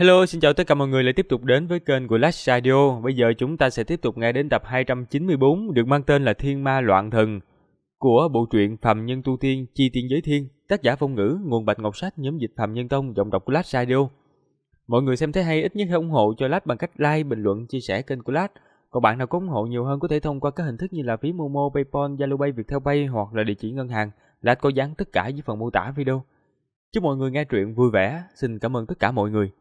Hello, xin chào tất cả mọi người lại tiếp tục đến với kênh của Last Radio. Bây giờ chúng ta sẽ tiếp tục nghe đến tập 294 được mang tên là Thiên Ma Loạn Thần của bộ truyện Phàm Nhân Tu Tiên Chi Tiên Giới Thiên, tác giả Phong Ngữ, nguồn Bạch Ngọc Sách, nhóm dịch Phàm Nhân Tông, giọng đọc của Last Radio. Mọi người xem thấy hay ít nhất hãy ủng hộ cho Last bằng cách like, bình luận, chia sẻ kênh của Last. Còn bạn nào có ủng hộ nhiều hơn có thể thông qua các hình thức như là phí Momo, PayPal, Zalo Pay, Viettel Pay hoặc là địa chỉ ngân hàng. Last có dán tất cả dưới phần mô tả video. Chúc mọi người nghe truyện vui vẻ. Xin cảm ơn tất cả mọi người.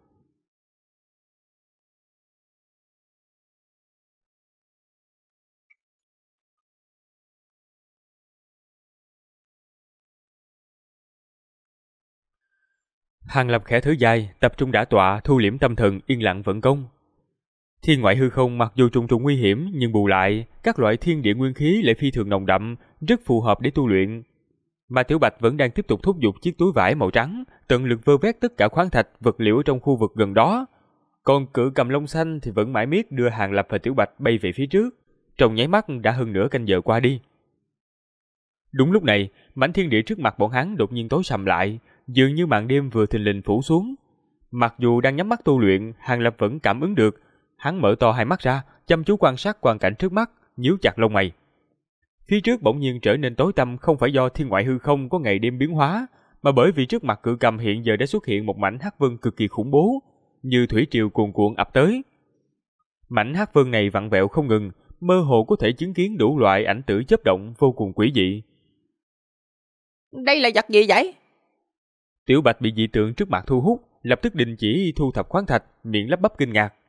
Hàng Lập khẽ thở dài, tập trung đả tọa, thu liễm tâm thần, yên lặng vận công. Thiên ngoại hư không mặc dù trùng trùng nguy hiểm, nhưng bù lại, các loại thiên địa nguyên khí lại phi thường nồng đậm, rất phù hợp để tu luyện. Mà Tiểu Bạch vẫn đang tiếp tục thúc giục chiếc túi vải màu trắng, tận lực vơ vét tất cả khoáng thạch, vật liệu ở trong khu vực gần đó. Còn Cự Cầm Lông Xanh thì vẫn mãi miết đưa Hàng Lập và Tiểu Bạch bay về phía trước. Trong nháy mắt đã hơn nửa canh giờ qua đi. Đúng lúc này, mảnh thiên địa trước mặt bọn hắn đột nhiên tối sầm lại, dường như màn đêm vừa thình lình phủ xuống. Mặc dù đang nhắm mắt tu luyện, Hàng Lập vẫn cảm ứng được. Hắn mở to hai mắt ra, chăm chú quan sát quang cảnh trước mắt, nhíu chặt lông mày. Phía trước bỗng nhiên trở nên tối tăm không phải do thiên ngoại hư không có ngày đêm biến hóa, mà bởi vì trước mặt Cự Cầm hiện giờ đã xuất hiện một mảnh hắc vân cực kỳ khủng bố, như thủy triều cuồn cuộn ập tới. Mảnh hắc vân này vặn vẹo không ngừng, mơ hồ có thể chứng kiến đủ loại ảnh tử chớp động vô cùng quỷ dị. Đây là vật gì vậy? Tiểu Bạch bị dị tượng trước mặt thu hút, lập tức đình chỉ thu thập khoáng thạch, miệng lắp bắp kinh ngạc.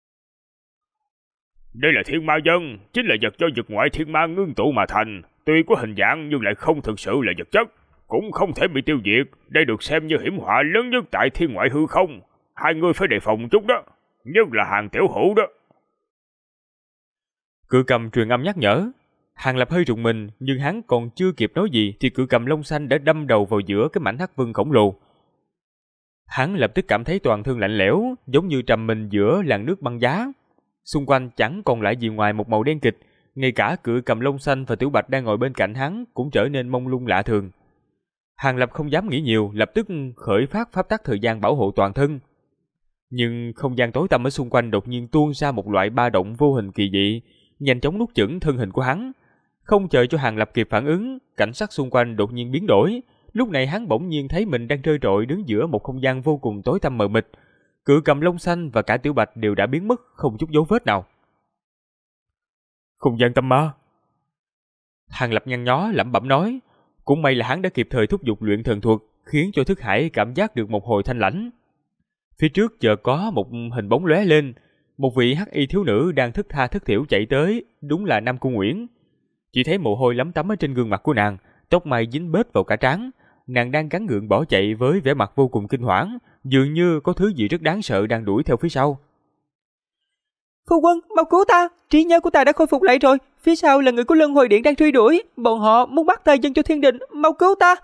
Đây là thiên ma dân, chính là vật do vực ngoại thiên ma ngưng tụ mà thành. Tuy có hình dạng nhưng lại không thực sự là vật chất, cũng không thể bị tiêu diệt. Đây được xem như hiểm họa lớn nhất tại thiên ngoại hư không. Hai người phải đề phòng chút đó, nhất là Hàng tiểu hữu đó. Cự Cầm truyền âm nhắc nhở. Hàng Lập hơi rùng mình, nhưng hắn còn chưa kịp nói gì thì Cự Cầm Lông Xanh đã đâm đầu vào giữa cái mảnh hắc vân khổng lồ. Hắn lập tức cảm thấy toàn thân lạnh lẽo, giống như trầm mình giữa làn nước băng giá. Xung quanh chẳng còn lại gì ngoài một màu đen kịch, ngay cả Cự Cầm Lông Xanh và Tiểu Bạch đang ngồi bên cạnh hắn cũng trở nên mông lung lạ thường. Hàng Lập không dám nghĩ nhiều, lập tức khởi phát pháp tắc thời gian bảo hộ toàn thân. Nhưng không gian tối tăm ở xung quanh đột nhiên tuôn ra một loại ba động vô hình kỳ dị, nhanh chóng nuốt chửng thân hình của hắn. Không chờ cho Hàng Lập kịp phản ứng, cảnh sắc xung quanh đột nhiên biến đổi. Lúc này hắn bỗng nhiên thấy mình đang trơ trọi đứng giữa một không gian vô cùng tối tăm mờ mịt. Cự Cầm Lông Xanh và cả Tiểu Bạch đều đã biến mất, không chút dấu vết nào. Không gian tâm ma. Hàng Lập nhăn nhó lẩm bẩm nói. Cũng may là hắn đã kịp thời thúc giục luyện thần thuật, khiến cho thức hải cảm giác được một hồi thanh lãnh. Phía trước chợt có một hình bóng lóe lên. Một vị hắc y thiếu nữ đang thức tha thức thiểu chạy tới, đúng là Nam Cung Uyển. Chỉ thấy mồ hôi lấm tấm ở trên gương mặt của nàng, tóc mai dính bết vào cả trán. Nàng đang gắng gượng bỏ chạy với vẻ mặt vô cùng kinh hoảng, dường như có thứ gì rất đáng sợ đang đuổi theo phía sau. Phu quân, mau cứu ta, trí nhớ của ta đã khôi phục lại rồi. Phía sau là người của Luân Hồi Điện đang truy đuổi, bọn họ muốn bắt ta dâng cho thiên đình, mau cứu ta.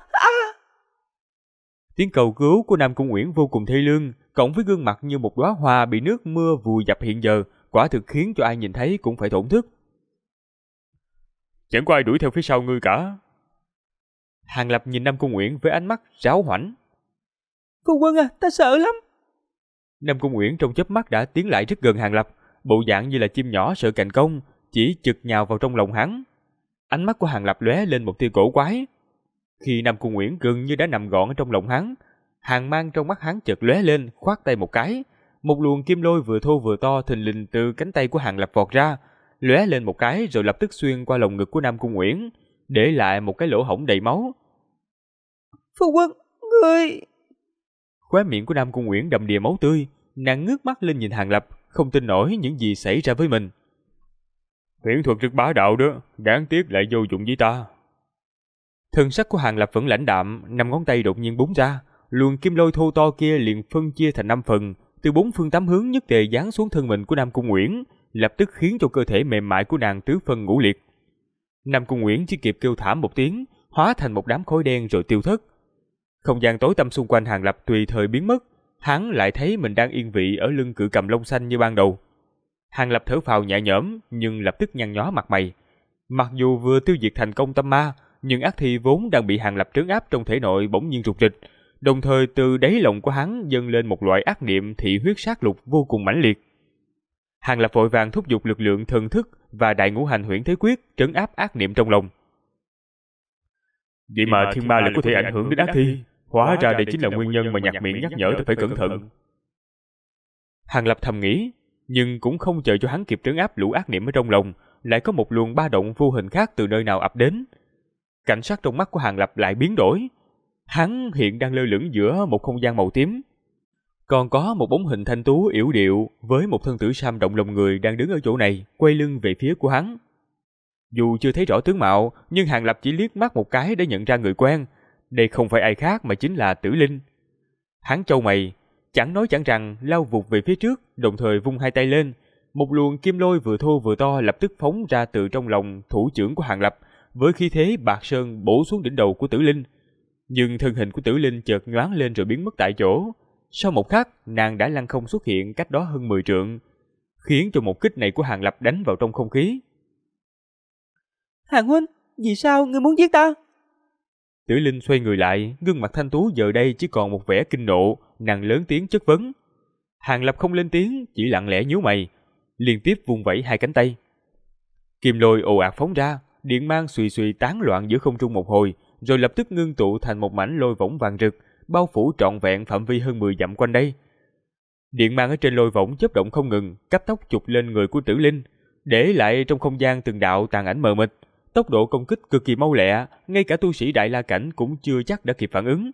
Tiếng cầu cứu của Nam Cung Uyển vô cùng thê lương, cộng với gương mặt như một đóa hoa bị nước mưa vùi dập hiện giờ, quả thực khiến cho ai nhìn thấy cũng phải thổn thức. Chẳng có ai đuổi theo phía sau ngươi cả. Hàng Lập nhìn Nam Cung Uyển với ánh mắt ráo hoảnh. Phu quân à, ta sợ lắm. Nam Cung Uyển trong chớp mắt đã tiến lại rất gần Hàng Lập, bộ dạng như là chim nhỏ sợ cành công, chỉ chực nhào vào trong lòng hắn. Ánh mắt của Hàng Lập lóe lên một tia cổ quái. Khi Nam Cung Uyển gần như đã nằm gọn ở trong lòng hắn, hàng mang trong mắt hắn chợt lóe lên, khoát tay một cái, một luồng kim lôi vừa thô vừa to thình lình từ cánh tay của Hàng Lập vọt ra, lóe lên một cái rồi lập tức xuyên qua lồng ngực của Nam Cung Uyển, để lại một cái lỗ hổng đầy máu. Phu quân, ngươi... Khóe miệng của Nam Cung Uyển đầm đìa máu tươi, nàng ngước mắt lên nhìn Hàng Lập, không tin nổi những gì xảy ra với mình. Huyễn thuật rất bá đạo đó, đáng tiếc lại vô dụng với ta. Thân sắc của Hàng Lập vẫn lãnh đạm, 5 ngón tay đột nhiên búng ra, luồng kim lôi thô to kia liền phân chia thành 5 phần, từ 4 phương 8 hướng nhất tề giáng xuống thân mình của Nam Cung Uyển, lập tức khiến cho cơ thể mềm mại của nàng tứ phân ngũ liệt. Nam Cung Uyển chỉ kịp kêu thảm một tiếng, hóa thành một đám khói đen rồi tiêu thất. Không gian tối tăm xung quanh Hàng Lập tùy thời biến mất, hắn lại thấy mình đang yên vị ở lưng Cự Cầm Lông Xanh như ban đầu. Hàng Lập thở phào nhẹ nhõm, nhưng lập tức nhăn nhó mặt mày. Mặc dù vừa tiêu diệt thành công tâm ma, nhưng ác thi vốn đang bị Hàng Lập trấn áp trong thể nội bỗng nhiên rục rịch, đồng thời từ đáy lòng của hắn dâng lên một loại ác niệm thị huyết sát lục vô cùng mãnh liệt. Hàng Lập vội vàng thúc giục lực lượng thần thức và đại ngũ hành huyễn thế quyết trấn áp ác niệm trong lòng. Vậy mà thiên ma lại có thể ảnh hưởng đến ác thi, hóa ra đây chính là nguyên nhân mà nhạc miệng nhắc nhở tôi phải cẩn thận. Hàng Lập thầm nghĩ, nhưng cũng không chờ cho hắn kịp trấn áp lũ ác niệm ở trong lòng, lại có một luồng ba động vô hình khác từ nơi nào ập đến. Cảnh sắc trong mắt của Hàng Lập lại biến đổi. Hắn hiện đang lơ lửng giữa một không gian màu tím. Còn có một bóng hình thanh tú yểu điệu với một thân tử sam động lòng người đang đứng ở chỗ này, quay lưng về phía của hắn. Dù chưa thấy rõ tướng mạo, nhưng Hàng Lập chỉ liếc mắt một cái để nhận ra người quen. Đây không phải ai khác mà chính là Tử Linh. Hắn chau mày, chẳng nói chẳng rằng lao vụt về phía trước, đồng thời vung hai tay lên. Một luồng kim lôi vừa thô vừa to lập tức phóng ra từ trong lòng thủ trưởng của Hàng Lập, với khí thế bạc sơn bổ xuống đỉnh đầu của Tử Linh. Nhưng thân hình của Tử Linh chợt nhoáng lên rồi biến mất tại chỗ. Sau một khắc, nàng đã lăng không xuất hiện cách đó hơn 10 trượng, khiến cho một kích này của Hàng Lập đánh vào trong không khí. Hàng huynh, vì sao ngươi muốn giết ta? Tử Linh xoay người lại, gương mặt thanh tú giờ đây chỉ còn một vẻ kinh nộ, nàng lớn tiếng chất vấn. Hàng Lập không lên tiếng, chỉ lặng lẽ nhíu mày, liên tiếp vung vẩy hai cánh tay. Kim lôi ồ ạt phóng ra, điện mang xùy xùy tán loạn giữa không trung một hồi, rồi lập tức ngưng tụ thành một mảnh lôi võng vàng rực, bao phủ trọn vẹn phạm vi hơn 10 dặm quanh đây. Điện mang ở trên lôi võng chớp động không ngừng, cấp tốc chụp lên người của Tử Linh, để lại trong không gian từng đạo tàn ảnh mờ mịt. Tốc độ công kích cực kỳ mau lẹ, ngay cả tu sĩ Đại La Cảnh cũng chưa chắc đã kịp phản ứng.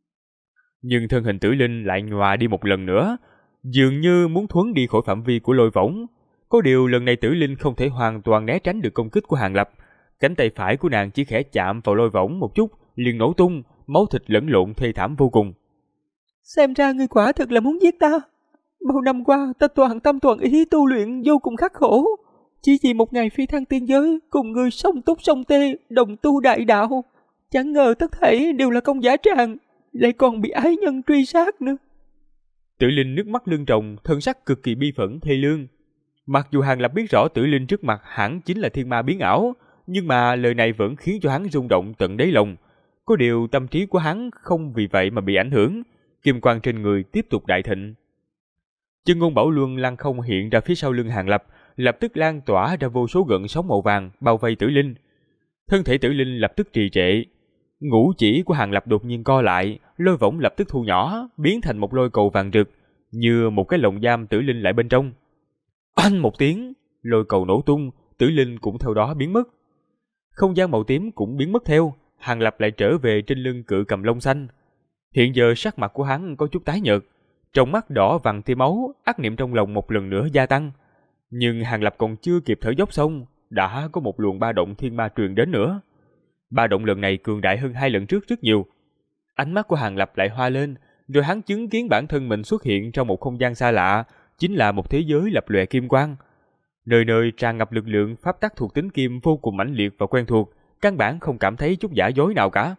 Nhưng thân hình Tử Linh lại nhòa đi một lần nữa, dường như muốn thuấn đi khỏi phạm vi của lôi võng. Có điều lần này Tử Linh không thể hoàn toàn né tránh được công kích của Hàng Lập. Cánh tay phải của nàng chỉ khẽ chạm vào lôi võng một chút, liền nổ tung, máu thịt lẫn lộn thê thảm vô cùng. Xem ra ngươi quả thực là muốn giết ta. Bao năm qua ta toàn tâm toàn ý tu luyện vô cùng khắc khổ, chỉ vì một ngày phi thăng tiên giới cùng ngươi song túc song tê đồng tu đại đạo. Chẳng ngờ tất thảy đều là công giả tràng, lại còn bị ái nhân truy sát nữa. Tử Linh nước mắt lưng tròng, thân sắc cực kỳ bi phẫn thê lương. Mặc dù Hàng Lập biết rõ Tử Linh trước mặt hẳn chính là thiên ma biến ảo, nhưng mà lời này vẫn khiến cho hắn rung động tận đáy lòng. Có điều tâm trí của hắn không vì vậy mà bị ảnh hưởng, kim quang trên người tiếp tục đại thịnh. Chân ngôn bảo luân lăng không hiện ra phía sau lưng Hàng Lập, lập tức lan tỏa ra vô số gợn sóng màu vàng bao vây Tử Linh. Thân thể Tử Linh lập tức trì trệ, ngũ chỉ của Hàng Lập đột nhiên co lại, lôi võng lập tức thu nhỏ, biến thành một lôi cầu vàng rực, như một cái lồng giam Tử Linh lại bên trong. Oanh một tiếng, lôi cầu nổ tung, Tử Linh cũng theo đó biến mất. Không gian màu tím cũng biến mất theo, Hàng Lập lại trở về trên lưng cự cầm lông xanh. Hiện giờ sắc mặt của hắn có chút tái nhợt, trong mắt đỏ vằn tia máu, ác niệm trong lòng một lần nữa gia tăng. Nhưng Hàng Lập còn chưa kịp thở dốc xong, đã có một luồng ba động thiên ma truyền đến nữa. Ba động lần này cường đại hơn hai lần trước rất nhiều. Ánh mắt của Hàng Lập lại hoa lên, rồi hắn chứng kiến bản thân mình xuất hiện trong một không gian xa lạ, chính là một thế giới lập lòe kim quang. Nơi nơi tràn ngập lực lượng pháp tắc thuộc tính kim vô cùng mãnh liệt và quen thuộc, căn bản không cảm thấy chút giả dối nào cả.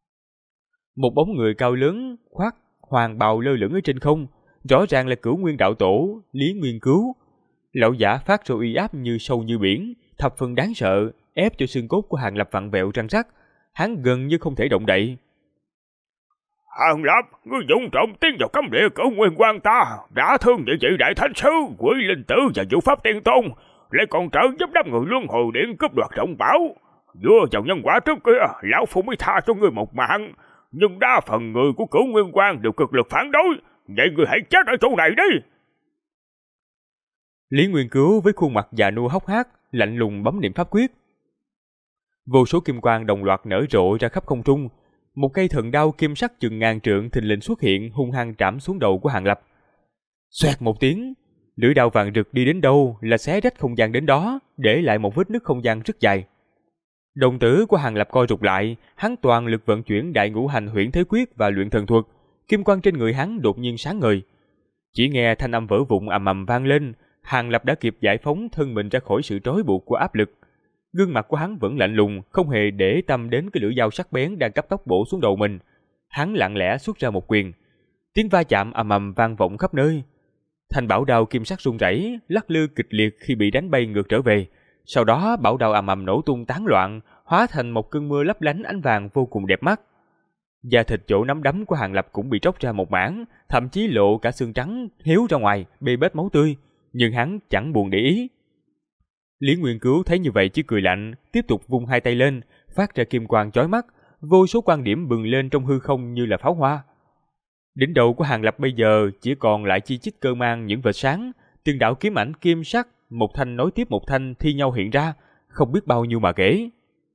Một bóng người cao lớn khoác hoàng bào lơ lửng ở trên không, rõ ràng là Cửu Nguyên đạo tổ Lý Nguyên Cứu. Lão giả phát ra uy áp như sâu như biển, thập phần đáng sợ, ép cho xương cốt của Hàng Lập vặn vẹo răng rắc, hắn gần như không thể động đậy. Hàng Lập, ngươi dũng trọng tiến vào cấm địa Cửu Nguyên quan ta, đã thương địa vị đại thánh sư, Quỷ Linh Tử và Vũ Pháp Tiên Tôn, lại còn trợ giúp đám người luân hồi điện cướp đoạt trọng bảo. Vừa vào nhân quả trước kia, lão phu mới tha cho ngươi một mạng, nhưng đa phần người của Cửu Nguyên quan đều cực lực phản đối, vậy ngươi hãy chết ở chỗ này đi. Lý Nguyên Cứu với khuôn mặt già nua hốc hác, lạnh lùng bấm niệm pháp quyết. Vô số kim quang đồng loạt nở rộ ra khắp không trung, một cây thần đao kim sắc chừng ngàn trượng thình lình xuất hiện, hung hăng trảm xuống đầu của Hàng Lập. Xoẹt một tiếng, lưỡi đao vàng rực đi đến đâu là xé rách không gian đến đó, để lại một vết nứt không gian rất dài. Đồng tử của Hàng Lập co rụt lại, hắn toàn lực vận chuyển đại ngũ hành huyễn thế quyết và luyện thần thuật, kim quang trên người hắn đột nhiên sáng ngời. Chỉ nghe thanh âm vỡ vụn ầm ầm vang lên, Hàng Lập đã kịp giải phóng thân mình ra khỏi sự trói buộc của áp lực. Gương mặt của hắn vẫn lạnh lùng, không hề để tâm đến cái lưỡi dao sắc bén đang cấp tốc bổ xuống đầu mình. Hắn lặng lẽ xuất ra một quyền. Tiếng va chạm ầm ầm vang vọng khắp nơi. Thanh bảo đao kim sắc rung rẩy, lắc lư kịch liệt khi bị đánh bay ngược trở về. Sau đó bảo đao ầm ầm nổ tung tán loạn, hóa thành một cơn mưa lấp lánh ánh vàng vô cùng đẹp mắt. Da thịt chỗ nắm đấm của Hàng Lập cũng bị tróc ra một mảng, thậm chí lộ cả xương trắng hiếu ra ngoài, bê bết máu tươi, nhưng hắn chẳng buồn để ý. Lý Nguyên Cứu thấy như vậy chỉ cười lạnh, tiếp tục vung hai tay lên, phát ra kim quang chói mắt, vô số quan điểm bừng lên trong hư không như là pháo hoa. Đỉnh đầu của Hàng Lập bây giờ chỉ còn lại chi chít cơ mang những vệt sáng, từng đạo kiếm ảnh kim sắc, một thanh nối tiếp một thanh thi nhau hiện ra, không biết bao nhiêu mà kể.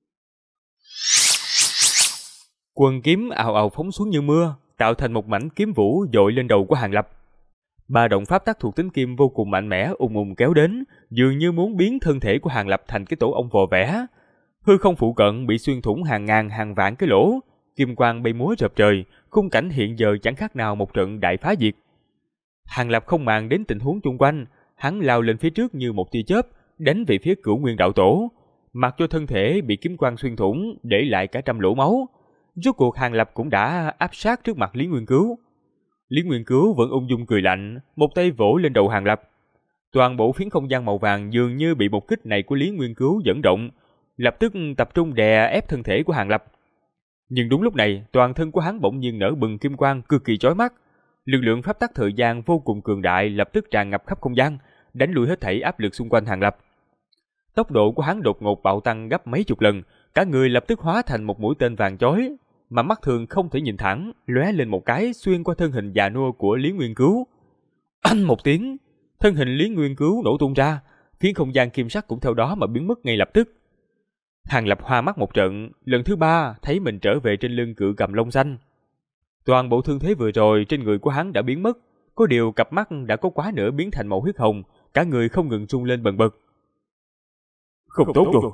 Quần kiếm ào ào phóng xuống như mưa, tạo thành một mảnh kiếm vũ dội lên đầu của Hàng Lập. Ba động pháp tắc thuộc tính kim vô cùng mạnh mẽ ùng ùng kéo đến, dường như muốn biến thân thể của Hàng Lập thành cái tổ ong vò vẽ. Hư không phụ cận bị xuyên thủng hàng ngàn hàng vạn cái lỗ, kim quang bay múa rợp trời, khung cảnh hiện giờ chẳng khác nào một trận đại phá diệt. Hàng Lập không màng đến tình huống chung quanh, hắn lao lên phía trước như một tia chớp, đánh về phía Cửu Nguyên đạo tổ, mặc cho thân thể bị kiếm quang xuyên thủng, để lại cả trăm lỗ máu. Rốt cuộc Hàng Lập cũng đã áp sát trước mặt Lý Nguyên Cứu. Lý Nguyên Cứu vẫn ung dung cười lạnh, một tay vỗ lên đầu Hàng Lập. Toàn bộ phiến không gian màu vàng dường như bị một kích này của Lý Nguyên Cứu dẫn động, lập tức tập trung đè ép thân thể của Hàng Lập. Nhưng đúng lúc này, toàn thân của hắn bỗng nhiên nở bừng kim quang cực kỳ chói mắt. Lực lượng pháp tắc thời gian vô cùng cường đại lập tức tràn ngập khắp không gian, đánh lui hết thảy áp lực xung quanh Hàng Lập. Tốc độ của hắn đột ngột bạo tăng gấp mấy chục lần, cả người lập tức hóa thành một mũi tên vàng chói, mà mắt thường không thể nhìn thẳng, lóe lên một cái xuyên qua thân hình già nua của Lý Nguyên Cứu. Anh một tiếng, thân hình Lý Nguyên Cứu nổ tung ra, phiến không gian kim sắc cũng theo đó mà biến mất ngay lập tức. Hàng Lập hoa mắt một trận, lần thứ ba thấy mình trở về trên lưng cự cầm lông xanh. Toàn bộ thương thế vừa rồi trên người của hắn đã biến mất, có điều cặp mắt đã có quá nửa biến thành màu huyết hồng, cả người không ngừng rung lên bần bật. Không tốt rồi.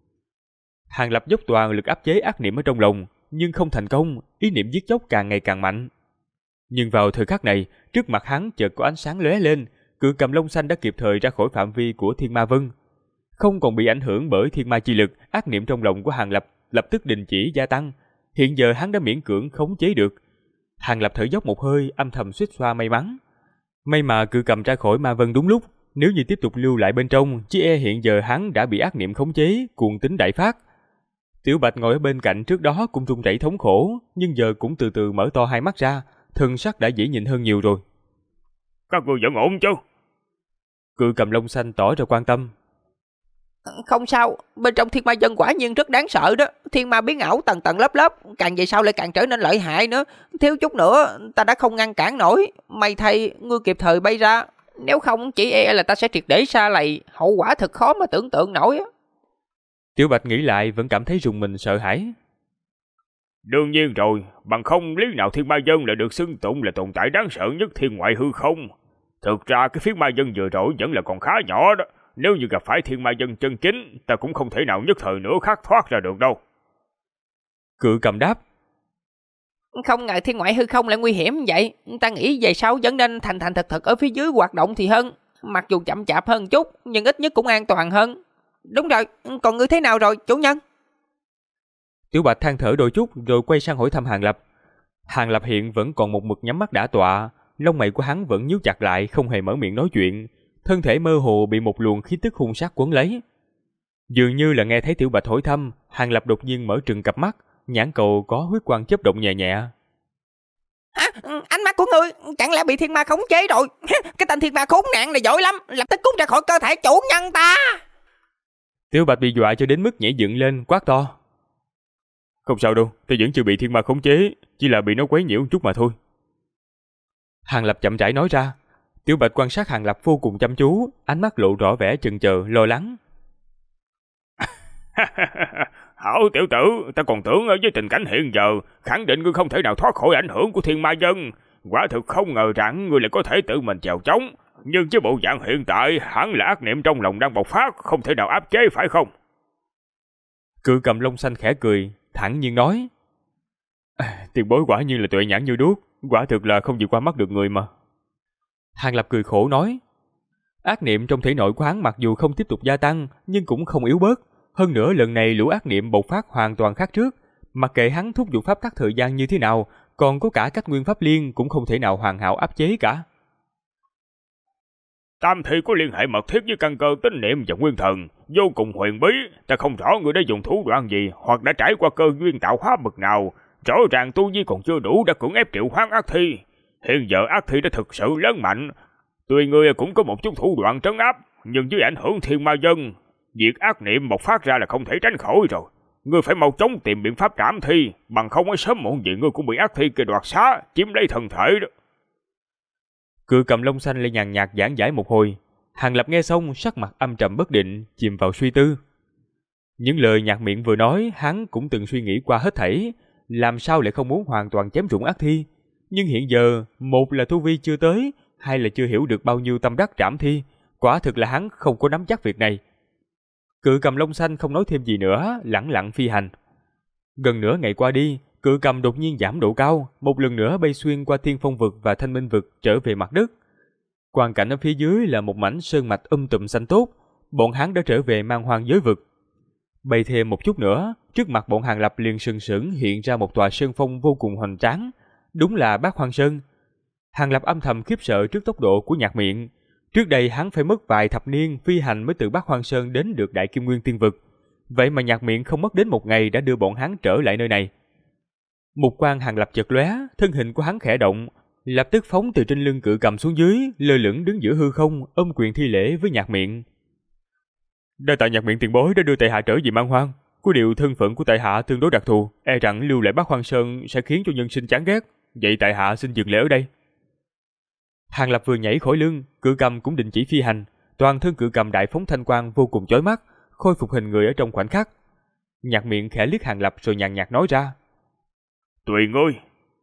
Hàng Lập dốc toàn lực áp chế ác niệm ở trong lòng, nhưng không thành công, ý niệm giết chóc càng ngày càng mạnh. Nhưng vào thời khắc này, trước mặt hắn chợt có ánh sáng lóe lên, cự cầm lông xanh đã kịp thời ra khỏi phạm vi của Thiên Ma Vân. Không còn bị ảnh hưởng bởi thiên ma chi lực, ác niệm trong lòng của Hàng Lập lập tức đình chỉ gia tăng. Hiện giờ hắn đã miễn cưỡng khống chế được. Hàng Lập thở dốc một hơi, âm thầm suýt xoa may mắn. May mà cự cầm ra khỏi ma vân đúng lúc, nếu như tiếp tục lưu lại bên trong, chỉ e hiện giờ hắn đã bị ác niệm khống chế, cuồng tính đại phát. Tiểu Bạch ngồi ở bên cạnh trước đó cũng run rẩy thống khổ, nhưng giờ cũng từ từ mở to hai mắt ra, thân sắc đã dễ nhìn hơn nhiều rồi. Các ngươi vẫn ổn chứ? Cự cầm lông xanh tỏ ra quan tâm. Không sao, bên trong thiên ma dân quả nhiên rất đáng sợ đó. Thiên ma biến ảo tầng tầng lớp lớp, càng về sau lại càng trở nên lợi hại nữa. Thiếu chút nữa ta đã không ngăn cản nổi. May thay ngươi kịp thời bay ra, nếu không chỉ e là ta sẽ triệt để xa lầy, hậu quả thật khó mà tưởng tượng nổi. Tiểu Bạch nghĩ lại vẫn cảm thấy rùng mình sợ hãi. Đương nhiên rồi, bằng không lý nào thiên ma dân lại được xưng tụng là tồn tại đáng sợ nhất thiên ngoại hư không. Thực ra cái phiến ma dân vừa rồi vẫn là còn khá nhỏ đó. Nếu như gặp phải thiên ma dân chân chính, ta cũng không thể nào nhất thời nữa khác thoát ra được đâu. Cự cầm đáp. Không ngờ thiên ngoại hư không lại nguy hiểm vậy. Ta nghĩ về sau vẫn nên thành thành thật thật ở phía dưới hoạt động thì hơn. Mặc dù chậm chạp hơn chút, nhưng ít nhất cũng an toàn hơn. Đúng rồi, còn ngươi thế nào rồi, chủ nhân? Tiểu Bạch than thở đôi chút rồi quay sang hỏi thăm Hàng Lập. Hàng Lập hiện vẫn còn một mực nhắm mắt đả tọa, lông mày của hắn vẫn nhíu chặt lại không hề mở miệng nói chuyện. Thân thể mơ hồ bị một luồng khí tức hung sát quấn lấy. Dường như là nghe thấy Tiểu Bạch hỏi thăm, Hàng Lập đột nhiên mở trừng cặp mắt, nhãn cầu có huyết quang chớp động nhẹ nhẹ. Ánh mắt của ngươi chẳng lẽ bị thiên ma khống chế rồi? Cái tên thiên ma khốn nạn này giỏi lắm, lập tức cút ra khỏi cơ thể chủ nhân ta. Tiểu Bạch bị dọa cho đến mức nhảy dựng lên quát to. Không sao đâu, ta vẫn chưa bị thiên ma khống chế, chỉ là bị nó quấy nhiễu một chút mà thôi. Hàng Lập chậm rãi nói ra. Tiểu Bạch quan sát Hàng Lập vô cùng chăm chú, ánh mắt lộ rõ vẻ chần chờ, lo lắng. Hảo tiểu tử, ta còn tưởng ở với tình cảnh hiện giờ, khẳng định ngươi không thể nào thoát khỏi ảnh hưởng của thiên ma dân. Quả thực không ngờ rằng ngươi lại có thể tự mình chèo chống. Nhưng với bộ dạng hiện tại, hẳn là ác niệm trong lòng đang bộc phát, không thể nào áp chế phải không? Cự cầm lông xanh khẽ cười, thẳng nhiên nói. Tiền bối quả nhiên là tuệ nhãn như đuốc, quả thực là không vượt qua mắt được người mà. Hàng Lập cười khổ nói. Ác niệm trong thể nội của hắn mặc dù không tiếp tục gia tăng, nhưng cũng không yếu bớt. Hơn nữa lần này lũ ác niệm bộc phát hoàn toàn khác trước. Mặc kệ hắn thúc giục pháp tắc thời gian như thế nào, còn có cả cách nguyên pháp liên cũng không thể nào hoàn hảo áp chế cả. Tam thị có liên hệ mật thiết với căn cơ tín niệm và nguyên thần, vô cùng huyền bí. Ta không rõ người đã dùng thủ đoạn gì, hoặc đã trải qua cơ duyên tạo hóa bậc nào, Rõ ràng tu vi còn chưa đủ đã cưỡng ép triệu hoán ác thi. Hiện giờ ác thi đã thực sự lớn mạnh. Tuy ngươi cũng có một chút thủ đoạn trấn áp, nhưng dưới ảnh hưởng thiên ma dân, việc ác niệm bộc phát ra là không thể tránh khỏi rồi. Ngươi phải mau chóng tìm biện pháp trảm thi, bằng không ở sớm muộn gì ngươi cũng bị ác thi kia đoạt xá, chiếm lấy thân thể đó. Cự cầm lông xanh lại nhàn nhạt giảng giải một hồi. Hàng Lập nghe xong sắc mặt âm trầm bất định, chìm vào suy tư. Những lời Nhạc Miệng vừa nói, hắn cũng từng suy nghĩ qua hết thảy, làm sao lại không muốn hoàn toàn chém rụng ác thi. Nhưng hiện giờ, một là tu vi chưa tới, hai là chưa hiểu được bao nhiêu tâm đắc trảm thi, quả thực là hắn không có nắm chắc việc này. Cự cầm lông xanh không nói thêm gì nữa, lẳng lặng phi hành. Gần nửa ngày qua đi, cự cầm đột nhiên giảm độ cao, một lần nữa bay xuyên qua Thiên Phong vực và Thanh Minh vực trở về mặt đất. Quang cảnh ở phía dưới là một mảnh sơn mạch tùm xanh tốt, bọn hắn đã trở về Man Hoang giới vực. Bay thêm một chút nữa, trước mặt bọn Hàng Lập liền sừng sững hiện ra một tòa sơn phong vô cùng hoành tráng, đúng là Bát Hoang Sơn. Hàng Lập âm thầm khiếp sợ trước tốc độ của Nhạc Miệng. Trước đây hắn phải mất vài thập niên phi hành mới từ Bát Hoang Sơn đến được Đại Kim Nguyên Tiên Vực. Vậy mà Nhạc Miệng không mất đến một ngày đã đưa bọn hắn trở lại nơi này. Mục quang Hàng Lập chợt lóe, thân hình của hắn khẽ động, lập tức phóng từ trên lưng cự cầm xuống dưới, lơ lửng đứng giữa hư không, ôm quyền thi lễ với Nhạc Miệng. Đa tạ Nhạc Miệng tiền bối đã đưa tại hạ trở về Man Hoang. Có điều thân phận của tại hạ tương đối đặc thù, e rằng lưu lại Bát Hoang Sơn sẽ khiến cho nhân sinh chán ghét. Vậy tại hạ xin dừng lễ ở đây. Hàng Lập vừa nhảy khỏi lưng, cự cầm cũng định chỉ phi hành. Toàn thân cự cầm đại phóng thanh quang vô cùng chói mắt, khôi phục hình người ở trong khoảnh khắc. Nhạc Miệng khẽ liếc Hàng Lập rồi nhàn nhạt nói ra: Tùy ngươi.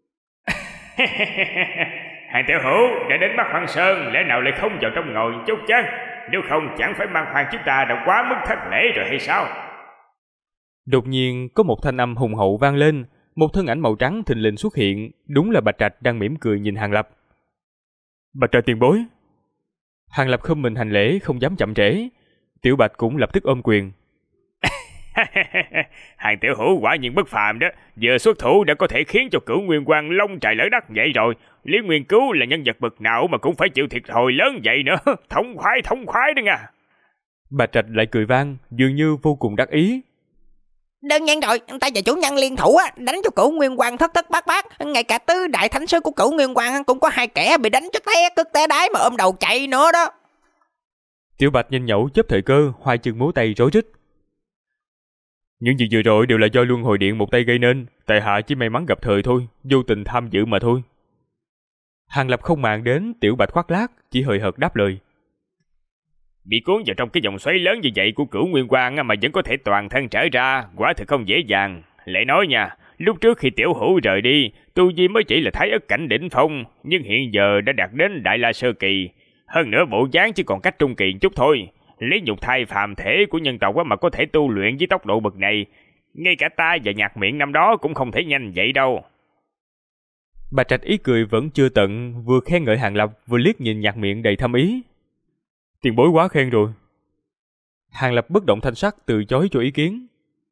Hàng tiểu hữu đã đến Bát Hoang Sơn, lẽ nào lại không vào trong ngồi chút chứ? Nếu không chẳng phải Man Hoang chúng ta đã quá mức thất lễ rồi hay sao? Đột nhiên có một thanh âm hùng hậu vang lên, một thân ảnh màu trắng thình lình xuất hiện, đúng là Bạch Trạch đang mỉm cười nhìn Hàng Lập. Bạch Trạch tiền bối. Hàng Lập khom mình hành lễ, không dám chậm trễ. Tiểu Bạch cũng lập tức ôm quyền. Hàng tiểu hữu quả nhiên bất phàm đó, vừa xuất thủ đã có thể khiến cho Cửu Nguyên Quang long trời lở đất vậy rồi. Lý Nguyên Cứu là nhân vật bậc nào mà cũng phải chịu thiệt thòi lớn vậy nữa. Thống khoái đó nha. Bạch Trạch lại cười vang, dường như vô cùng đắc ý. Đơn giản rồi, ta và chủ nhân liên thủ đánh cho Cửu Nguyên Quang thất thất bát bát, ngay cả tứ đại thánh sư của Cửu Nguyên Quang cũng có hai kẻ bị đánh cho té cứt té đái mà ôm đầu chạy nữa đó. Tiểu Bạch nhanh nhẩu chớp thời cơ, hai chân múa tay rối rít. Những gì vừa rồi đều là do Luân Hồi Điện một tay gây nên, tại hạ chỉ may mắn gặp thời thôi, vô tình tham dự mà thôi. Hàng Lập không màng đến Tiểu Bạch khoác lác, chỉ hời hợt đáp lời. Bị cuốn vào trong cái dòng xoáy lớn như vậy của Cửu Nguyên Quang mà vẫn có thể toàn thân trở ra, quả thực không dễ dàng. Lại nói nha, lúc trước khi tiểu hữu rời đi, tu vi mới chỉ là Thái Ức cảnh đỉnh phong, nhưng hiện giờ đã đạt đến Đại La sơ kỳ, hơn nữa bộ dáng chỉ còn cách trung kỳ chút thôi. Lấy nhục thai phàm thể của nhân tộc mà có thể tu luyện với tốc độ bậc này, ngay cả ta và Nhạc Miệng năm đó cũng không thể nhanh vậy đâu. Bạch Trạch ý cười vẫn chưa tận, vừa khen ngợi Hàng Lập vừa liếc nhìn Nhạc Miệng đầy thâm ý. Tiền bối quá khen rồi. Hàng Lập bất động thanh sắc từ chối cho ý kiến.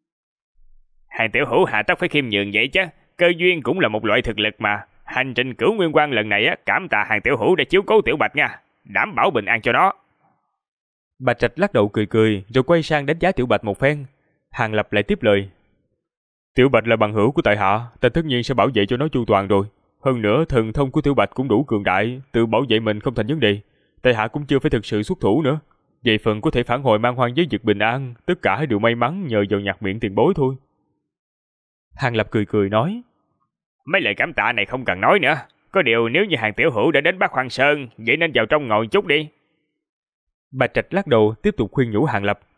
Hàng tiểu hữu hạ tất phải khiêm nhường vậy chứ, cơ duyên cũng là một loại thực lực mà. Hành trình Cửu Nguyên Quang lần này cảm tạ Hàng tiểu hữu đã chiếu cố Tiểu Bạch nha, đảm bảo bình an cho nó. Bạch Trạch lắc đầu cười cười rồi quay sang đánh giá Tiểu Bạch một phen. Hàng Lập lại tiếp lời. Tiểu Bạch là bằng hữu của tại hạ, ta tất nhiên sẽ bảo vệ cho nó chu toàn rồi. Hơn nữa thần thông của Tiểu Bạch cũng đủ cường đại, tự bảo vệ mình không thành vấn đề. Tại hạ cũng chưa phải thực sự xuất thủ nữa. Về phần có thể phản hồi Man Hoang giới vực bình an, tất cả đều may mắn nhờ vào Nhạc Miệng tiền bối thôi. Hàng Lập cười cười nói. Mấy lời cảm tạ này không cần nói nữa. Có điều nếu như Hàng tiểu hữu đã đến Bát Hoang Sơn, vậy nên vào trong ngồi chút đi. Bạch Trạch lắc đầu tiếp tục khuyên nhủ Hàng Lập.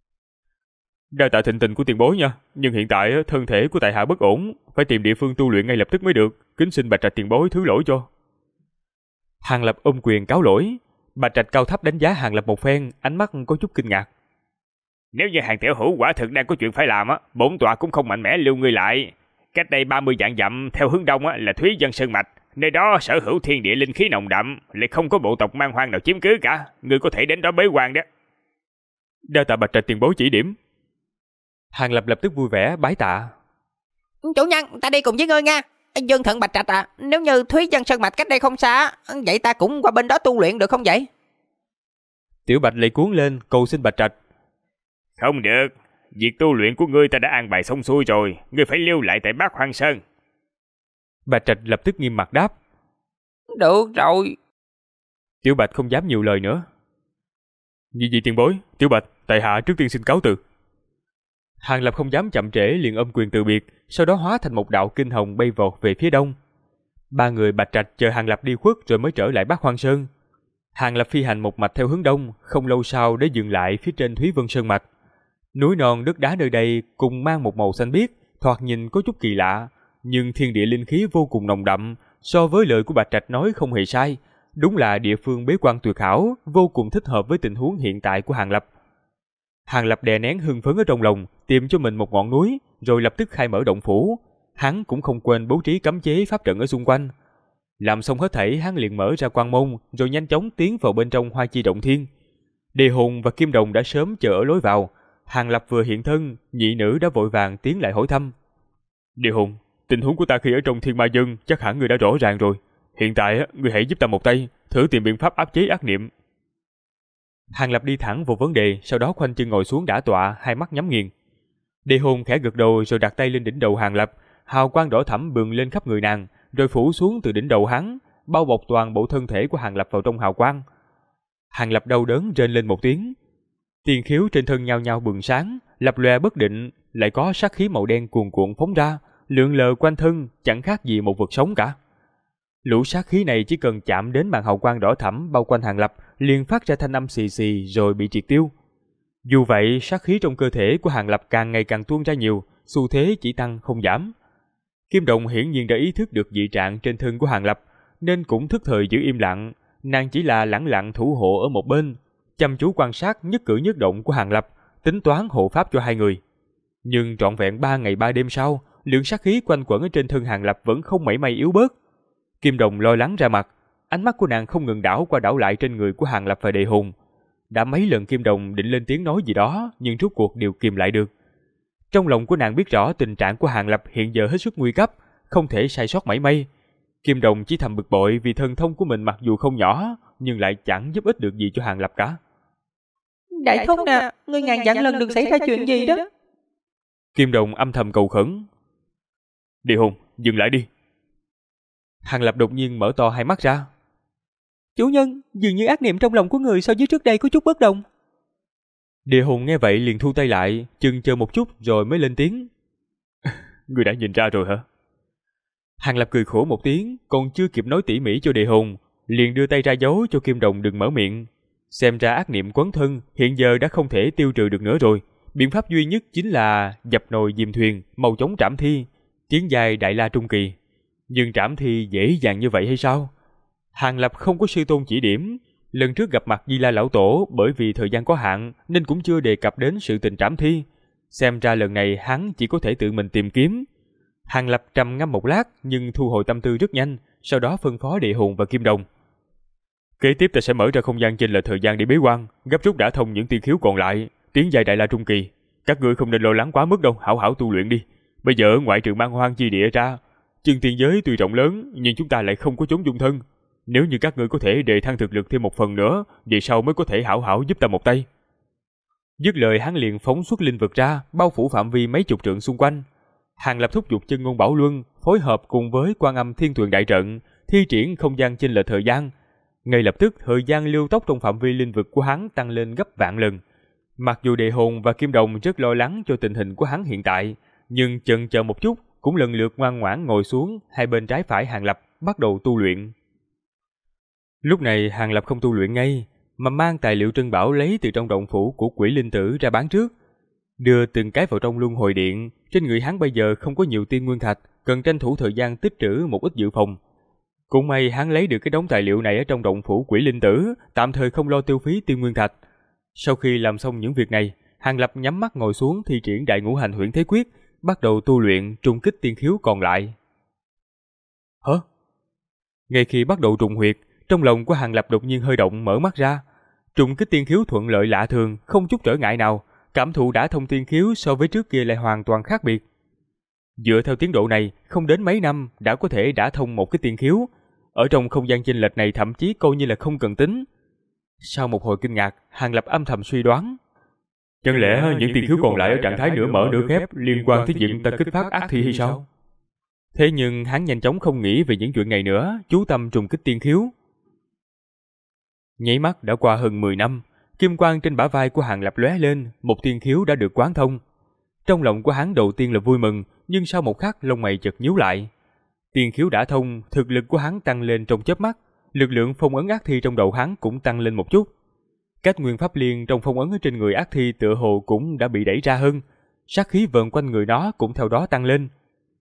Đa tạ thịnh tình của tiền bối nha, nhưng hiện tại thân thể của tại hạ bất ổn, phải tìm địa phương tu luyện ngay lập tức mới được, kính xin Bạch Trạch tiền bối thứ lỗi cho. Hàng Lập ôm quyền cáo lỗi. Bạch Trạch cao thấp đánh giá Hàng Lập một phen, ánh mắt có chút kinh ngạc. Nếu như Hàng tiểu hữu quả thực đang có chuyện phải làm bổn tọa cũng không mạnh mẽ lưu ngươi lại. Cách đây 30 vạn dặm theo hướng đông là Thúy Dân Sơn Mạch, nơi đó sở hữu thiên địa linh khí nồng đậm, lại không có bộ tộc Man Hoang nào chiếm cứ cả, ngươi có thể đến đó bế quan đó. Đa tạ Bạch Trạch tiền bối chỉ điểm. Hàng Lập lập tức vui vẻ bái tạ. Chủ nhân, ta đi cùng với ngươi nha. Dương Thận Bạch Trạch nếu như Thúy Dân Sơn Mạch cách đây không xa, vậy ta cũng qua bên đó tu luyện được không vậy? Tiểu Bạch lại cuốn lên cầu xin Bạch Trạch. Không được, việc tu luyện của ngươi ta đã an bài xong xuôi rồi, ngươi phải lưu lại tại Bát Hoang Sơn. Bạch Trạch lập tức nghiêm mặt đáp. Được rồi. Tiểu Bạch không dám nhiều lời nữa. Gì tiền bối, Tiểu Bạch, tại hạ trước tiên xin cáo từ. Hàng Lập không dám chậm trễ, liền ôm quyền từ biệt, sau đó hóa thành một đạo kinh hồng bay vọt về phía đông. Ba người Bạch Trạch chờ Hàng Lập đi khuất rồi mới trở lại Bát Hoang Sơn. Hàng Lập phi hành một mạch theo hướng đông, không lâu sau để dừng lại phía trên Thúy Vân Sơn mạch. Núi non đất đá nơi đây cùng mang một màu xanh biếc, thoạt nhìn có chút kỳ lạ, nhưng thiên địa linh khí vô cùng nồng đậm, so với lời của Bạch Trạch nói không hề sai, đúng là địa phương bế quan tuyệt hảo, vô cùng thích hợp với tình huống hiện tại của Hàng Lập. Hàng Lập đè nén hưng phấn ở trong lòng, tìm cho mình một ngọn núi, rồi lập tức khai mở động phủ. Hắn cũng không quên bố trí cấm chế pháp trận ở xung quanh. Làm xong hết thảy, hắn liền mở ra quan môn, rồi nhanh chóng tiến vào bên trong Hoa Chi Động Thiên. Đề Hùng và Kim Đồng đã sớm chờ ở lối vào. Hàng Lập vừa hiện thân, nhị nữ đã vội vàng tiến lại hỏi thăm. Đề Hùng, tình huống của ta khi ở trong Thiên Ma Dân chắc hẳn người đã rõ ràng rồi. Hiện tại, người hãy giúp ta một tay, thử tìm biện pháp áp chế ác niệm. Hàng Lập đi thẳng vào vấn đề, sau đó khoanh chân ngồi xuống đả tọa, hai mắt nhắm nghiền. Đề Hùng khẽ gật đầu rồi đặt tay lên đỉnh đầu Hàng Lập, hào quang đỏ thẫm bừng lên khắp người nàng, rồi phủ xuống từ đỉnh đầu hắn, bao bọc toàn bộ thân thể của Hàng Lập vào trong hào quang. Hàng Lập đau đớn rên lên một tiếng. Tiền khiếu trên thân nhao nhao bừng sáng, lập lòe bất định, lại có sát khí màu đen cuồn cuộn phóng ra, lượn lờ quanh thân, chẳng khác gì một vật sống cả. Lũ sát khí này chỉ cần chạm đến màn hào quang đỏ thẫm bao quanh Hàng Lập, liền phát ra thanh âm xì xì rồi bị triệt tiêu. Dù vậy, sát khí trong cơ thể của Hàng Lập càng ngày càng tuôn ra nhiều, xu thế chỉ tăng không giảm. Kim Đồng hiển nhiên đã ý thức được dị trạng trên thân của Hàng Lập, nên cũng thức thời giữ im lặng, nàng chỉ là lẳng lặng thủ hộ ở một bên, chăm chú quan sát nhất cử nhất động của Hàng Lập, tính toán hộ pháp cho hai người. Nhưng trọn vẹn 3 ngày 3 đêm sau, lượng sát khí quanh quẩn ở trên thân Hàng Lập vẫn không mảy may yếu bớt. Kim Đồng lo lắng ra mặt, ánh mắt của nàng không ngừng đảo qua đảo lại trên người của Hàng Lập và Đề Hùng. Đã mấy lần Kim Đồng định lên tiếng nói gì đó, nhưng rốt cuộc đều kìm lại được. Trong lòng của nàng biết rõ tình trạng của Hàng Lập hiện giờ hết sức nguy cấp, không thể sai sót mảy may. Kim Đồng chỉ thầm bực bội vì thần thông của mình mặc dù không nhỏ, nhưng lại chẳng giúp ích được gì cho Hàng Lập cả. Đại thúc nè, ngươi ngàn dặn lần đừng xảy ra chuyện gì đó. Kim Đồng âm thầm cầu khẩn. Đề Hùng, dừng lại đi. Hàng Lập đột nhiên mở to hai mắt ra. Chủ nhân, dường như ác niệm trong lòng của người so với trước đây có chút bất đồng. Đề Hùng nghe vậy liền thu tay lại, chừng chờ một chút rồi mới lên tiếng. Người đã nhìn ra rồi hả? Hàng Lập cười khổ một tiếng, còn chưa kịp nói tỉ mỉ cho Đề Hùng, liền đưa tay ra dấu cho Kim Đồng đừng mở miệng. Xem ra ác niệm quấn thân hiện giờ đã không thể tiêu trừ được nữa rồi. Biện pháp duy nhất chính là dập nồi diêm thuyền, mau chóng trảm thi, tiến giai Đại La Trung Kỳ. Nhưng trảm thi dễ dàng như vậy hay sao? Hàng Lập không có sư tôn chỉ điểm. Lần trước gặp mặt Di La Lão Tổ bởi vì thời gian có hạn nên cũng chưa đề cập đến sự tình trảm thi. Xem ra lần này hắn chỉ có thể tự mình tìm kiếm. Hàng Lập trầm ngâm một lát nhưng thu hồi tâm tư rất nhanh, sau đó phân phó Địa Hùng và Kim Đồng. Kế tiếp ta sẽ mở ra không gian chênh lệch thời gian để bế quan, gấp rút đả thông những tiên khiếu còn lại, tiến giai Đại La Trung Kỳ. Các ngươi không nên lo lắng quá mức đâu, hảo hảo tu luyện đi. Bây giờ ngoại trừ Man Hoang chi địa ra, chân tiên giới tuy rộng lớn nhưng chúng ta lại không có chốn dung thân. Nếu như các ngươi có thể đề thăng thực lực thêm một phần nữa, về sau mới có thể hảo hảo giúp ta một tay. Dứt lời hắn liền phóng xuất linh vực ra, bao phủ phạm vi mấy chục trượng xung quanh. Hàng Lập thúc giục chân ngôn bảo luân, phối hợp cùng với Quan Âm Thiên Tuyền đại trận, thi triển không gian chênh lệch thời gian. Ngay lập tức thời gian lưu tốc trong phạm vi linh vực của hắn tăng lên gấp vạn lần. Mặc dù Địa Hồn và Kim Đồng rất lo lắng cho tình hình của hắn hiện tại, nhưng chần chờ một chút cũng lần lượt ngoan ngoãn ngồi xuống hai bên trái phải Hàng Lập, bắt đầu tu luyện. Lúc này Hàng Lập không tu luyện ngay, mà mang tài liệu trân bảo lấy từ trong động phủ của Quỷ Linh Tử ra bán trước, đưa từng cái vào trong luân hồi điện. Trên người hắn bây giờ không có nhiều tiên nguyên thạch, cần tranh thủ thời gian tích trữ một ít dự phòng. Cũng may hắn lấy được cái đống tài liệu này ở trong động phủ Quỷ Linh Tử, tạm thời không lo tiêu phí tiên nguyên thạch. Sau khi làm xong những việc này, Hàng Lập nhắm mắt ngồi xuống thi triển Đại Ngũ Hành Huyễn Thế Quyết, bắt đầu tu luyện trùng kích tiên khiếu còn lại. Hả? Ngay khi bắt đầu trùng huyệt, trong lòng của Hàng Lập đột nhiên hơi động, mở mắt ra. Trùng kích tiên khiếu thuận lợi lạ thường, không chút trở ngại nào, cảm thụ đã thông tiên khiếu so với trước kia lại hoàn toàn khác biệt. Dựa theo tiến độ này, không đến mấy năm đã có thể đả thông một cái tiên khiếu. Ở trong không gian chênh lệch này thậm chí coi như là không cần tính. Sau một hồi kinh ngạc, Hàng Lập âm thầm suy đoán. Chẳng lẽ những tiên khiếu còn lại ở trạng thái nửa mở nửa khép liên quan tới việc ta kích phát ác thi hay sao? Thế nhưng hắn nhanh chóng không nghĩ về những chuyện này nữa, chú tâm trùng kích tiên khiếu. Nháy mắt đã qua hơn 10 năm, kim quang trên bả vai của Hàng Lập lóe lên, một tiên khiếu đã được quán thông. Trong lòng của hắn đầu tiên là vui mừng, nhưng sau một khắc lông mày chợt nhíu lại. Tiên khiếu đã thông, thực lực của hắn tăng lên trong chớp mắt, lực lượng phong ấn ác thi trong đầu hắn cũng tăng lên một chút. Cách nguyên pháp liên trong phong ấn ở trên người ác thi tựa hồ cũng đã bị đẩy ra hơn, sát khí vờn quanh người nó cũng theo đó tăng lên.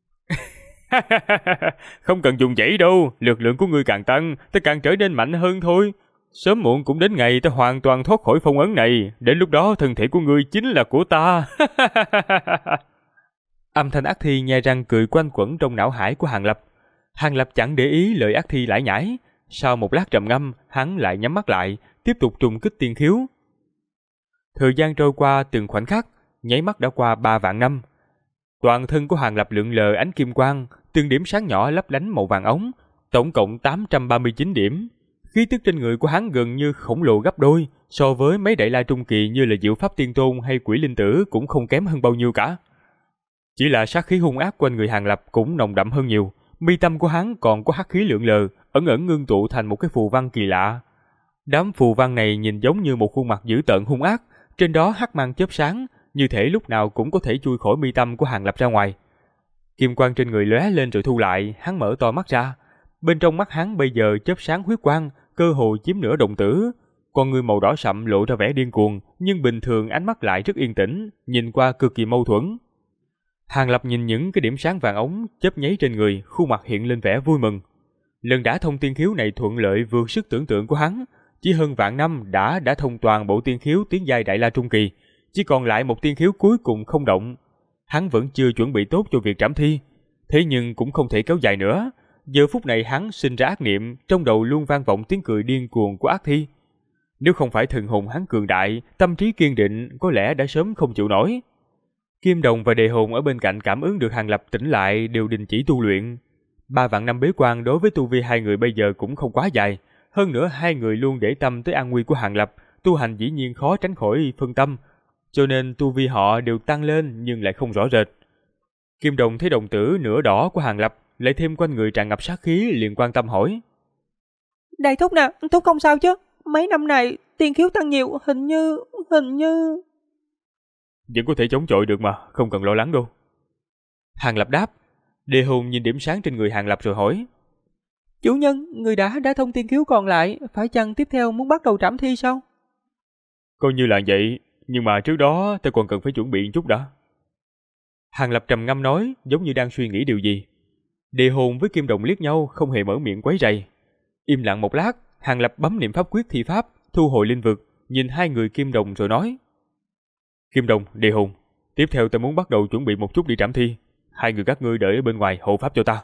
Không cần dùng dãy đâu, lực lượng của ngươi càng tăng, ta càng trở nên mạnh hơn thôi. Sớm muộn cũng đến ngày ta hoàn toàn thoát khỏi phong ấn này, đến lúc đó thân thể của ngươi chính là của ta. Âm thanh ác thi nhe răng cười quanh quẩn trong não hải của Hàng Lập. Hàng Lập chẳng để ý lời ác thi lải nhải, sau một lát trầm ngâm, hắn lại nhắm mắt lại, tiếp tục trùng kích tiên khiếu. Thời gian trôi qua từng khoảnh khắc, nháy mắt đã qua 3 vạn năm. Toàn thân của Hàng Lập lượn lờ ánh kim quang, từng điểm sáng nhỏ lấp lánh màu vàng ống, tổng cộng 839 điểm. Khí tức trên người của hắn gần như khổng lồ gấp đôi, so với mấy đại la trung kỳ như là Diệu Pháp Tiên Tôn hay Quỷ Linh Tử cũng không kém hơn bao nhiêu cả. Chỉ là sát khí hung ác quanh người Hàng Lập cũng nồng đậm hơn nhiều, mi tâm của hắn còn có hắc khí lượn lờ, ẩn ẩn ngưng tụ thành một cái phù văn kỳ lạ. Đám phù văn này nhìn giống như một khuôn mặt dữ tợn hung ác, trên đó hắc mang chớp sáng, như thể lúc nào cũng có thể chui khỏi mi tâm của Hàng Lập ra ngoài. Kim quang trên người lóe lên rồi thu lại, hắn mở to mắt ra. Bên trong mắt hắn bây giờ chớp sáng huyết quang, cơ hồ chiếm nửa đồng tử. Con người màu đỏ sậm lộ ra vẻ điên cuồng, nhưng bình thường ánh mắt lại rất yên tĩnh, nhìn qua cực kỳ mâu thuẫn. Hàng Lập nhìn những cái điểm sáng vàng ống chớp nháy trên người, khuôn mặt hiện lên vẻ vui mừng. Lần đả thông tiên khiếu này thuận lợi vượt sức tưởng tượng của hắn, chỉ hơn vạn năm đã thông toàn bộ tiên khiếu tiến giai đại la trung kỳ, chỉ còn lại một tiên khiếu cuối cùng không động. Hắn vẫn chưa chuẩn bị tốt cho việc trảm thi, thế nhưng cũng không thể kéo dài nữa. Giờ phút này hắn sinh ra ác niệm, trong đầu luôn vang vọng tiếng cười điên cuồng của ác thi. Nếu không phải thần hồn hắn cường đại, tâm trí kiên định, có lẽ đã sớm không chịu nổi. Kim Đồng và Đề Hồn ở bên cạnh cảm ứng được Hàng Lập tỉnh lại đều đình chỉ tu luyện. 3 vạn năm bế quan đối với tu vi hai người bây giờ cũng không quá dài. Hơn nữa hai người luôn để tâm tới an nguy của Hàng Lập, tu hành dĩ nhiên khó tránh khỏi phân tâm, cho nên tu vi họ đều tăng lên nhưng lại không rõ rệt. Kim Đồng thấy đồng tử nửa đỏ của Hàng Lập lại thêm quanh người tràn ngập sát khí, liền quan tâm hỏi: Đại thúc nè, thúc không sao chứ? Mấy năm này tiên khiếu tăng nhiều, hình như... Vẫn có thể chống chọi được mà, không cần lo lắng đâu. Hàng Lập đáp. Đề Hồn nhìn điểm sáng trên người Hàng Lập rồi hỏi: Chủ nhân, người đã thông tiên khiếu còn lại, phải chăng tiếp theo muốn bắt đầu trảm thi sao? Coi như là vậy, nhưng mà trước đó ta còn cần phải chuẩn bị chút đã. Hàng Lập trầm ngâm nói, giống như đang suy nghĩ điều gì. Đề Hồn với Kim Đồng liếc nhau, không hề mở miệng quấy rầy. Im lặng một lát, Hàng Lập bấm niệm pháp quyết thi pháp, thu hồi linh vực, nhìn hai người Kim Đồng rồi nói: Kim Đồng, Đề Hồn, tiếp theo ta muốn bắt đầu chuẩn bị một chút đi trảm thi. Hai người các ngươi đợi ở bên ngoài hộ pháp cho ta.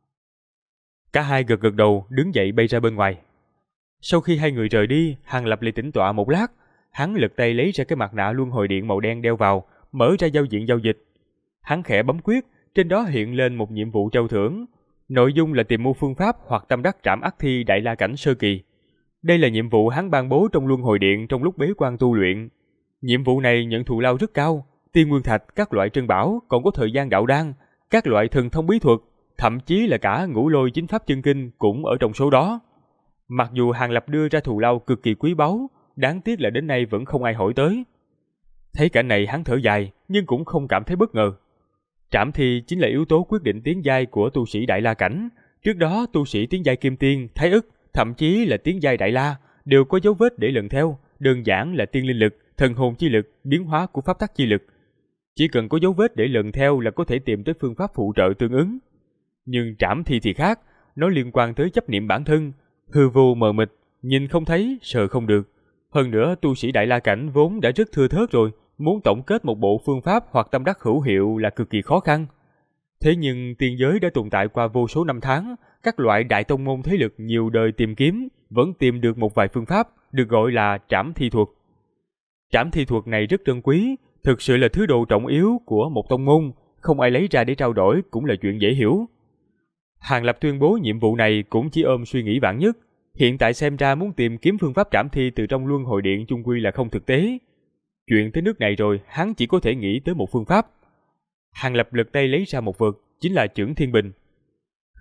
Cả hai gật gật đầu, đứng dậy bay ra bên ngoài. Sau khi hai người rời đi, Hàng Lập lại tĩnh tọa một lát. Hắn lật tay lấy ra cái mặt nạ luân hồi điện màu đen đeo vào, mở ra giao diện giao dịch. Hắn khẽ bấm quyết, trên đó hiện lên một nhiệm vụ trao thưởng. Nội dung là tìm mua phương pháp hoặc tâm đắc trảm ác thi đại la cảnh sơ kỳ. Đây là nhiệm vụ hắn ban bố trong luân hồi điện trong lúc bế quan tu luyện. Nhiệm vụ này nhận thù lao rất cao, tiên nguyên thạch, các loại trân bảo, còn có thời gian đạo đan, các loại thần thông bí thuật, thậm chí là cả ngũ lôi chính pháp chân kinh cũng ở trong số đó. Mặc dù Hàng Lập đưa ra thù lao cực kỳ quý báu, đáng tiếc là đến nay vẫn không ai hỏi tới. Thấy cảnh này hắn thở dài, nhưng cũng không cảm thấy bất ngờ. Trảm thi chính là yếu tố quyết định tiến giai của tu sĩ đại la cảnh. Trước đó tu sĩ tiến giai kim tiên, thái ức, thậm chí là tiến giai đại la đều có dấu vết để lần theo, đơn giản là tiên linh lực, thần hồn chi lực, biến hóa của pháp tắc chi lực. Chỉ cần có dấu vết để lần theo là có thể tìm tới phương pháp phụ trợ tương ứng. Nhưng trảm thi thì khác, nó liên quan tới chấp niệm bản thân, hư vô mờ mịt, nhìn không thấy, sờ không được. Hơn nữa tu sĩ đại la cảnh vốn đã rất thưa thớt rồi, muốn tổng kết một bộ phương pháp hoặc tâm đắc hữu hiệu là cực kỳ khó khăn. Thế nhưng tiên giới đã tồn tại qua vô số năm tháng, các loại đại tông môn thế lực nhiều đời tìm kiếm, vẫn tìm được một vài phương pháp, được gọi là trảm thi thuật. Trảm thi thuật này rất trân quý, thực sự là thứ đồ trọng yếu của một tông môn, không ai lấy ra để trao đổi cũng là chuyện dễ hiểu. Hàng Lập tuyên bố nhiệm vụ này cũng chỉ ôm suy nghĩ vạn nhất, hiện tại xem ra muốn tìm kiếm phương pháp trảm thi từ trong luân hồi điện chung quy là không thực tế. Chuyện tới nước này rồi, hắn chỉ có thể nghĩ tới một phương pháp. Hàng Lập lật tay lấy ra một vật, chính là chưởng thiên bình.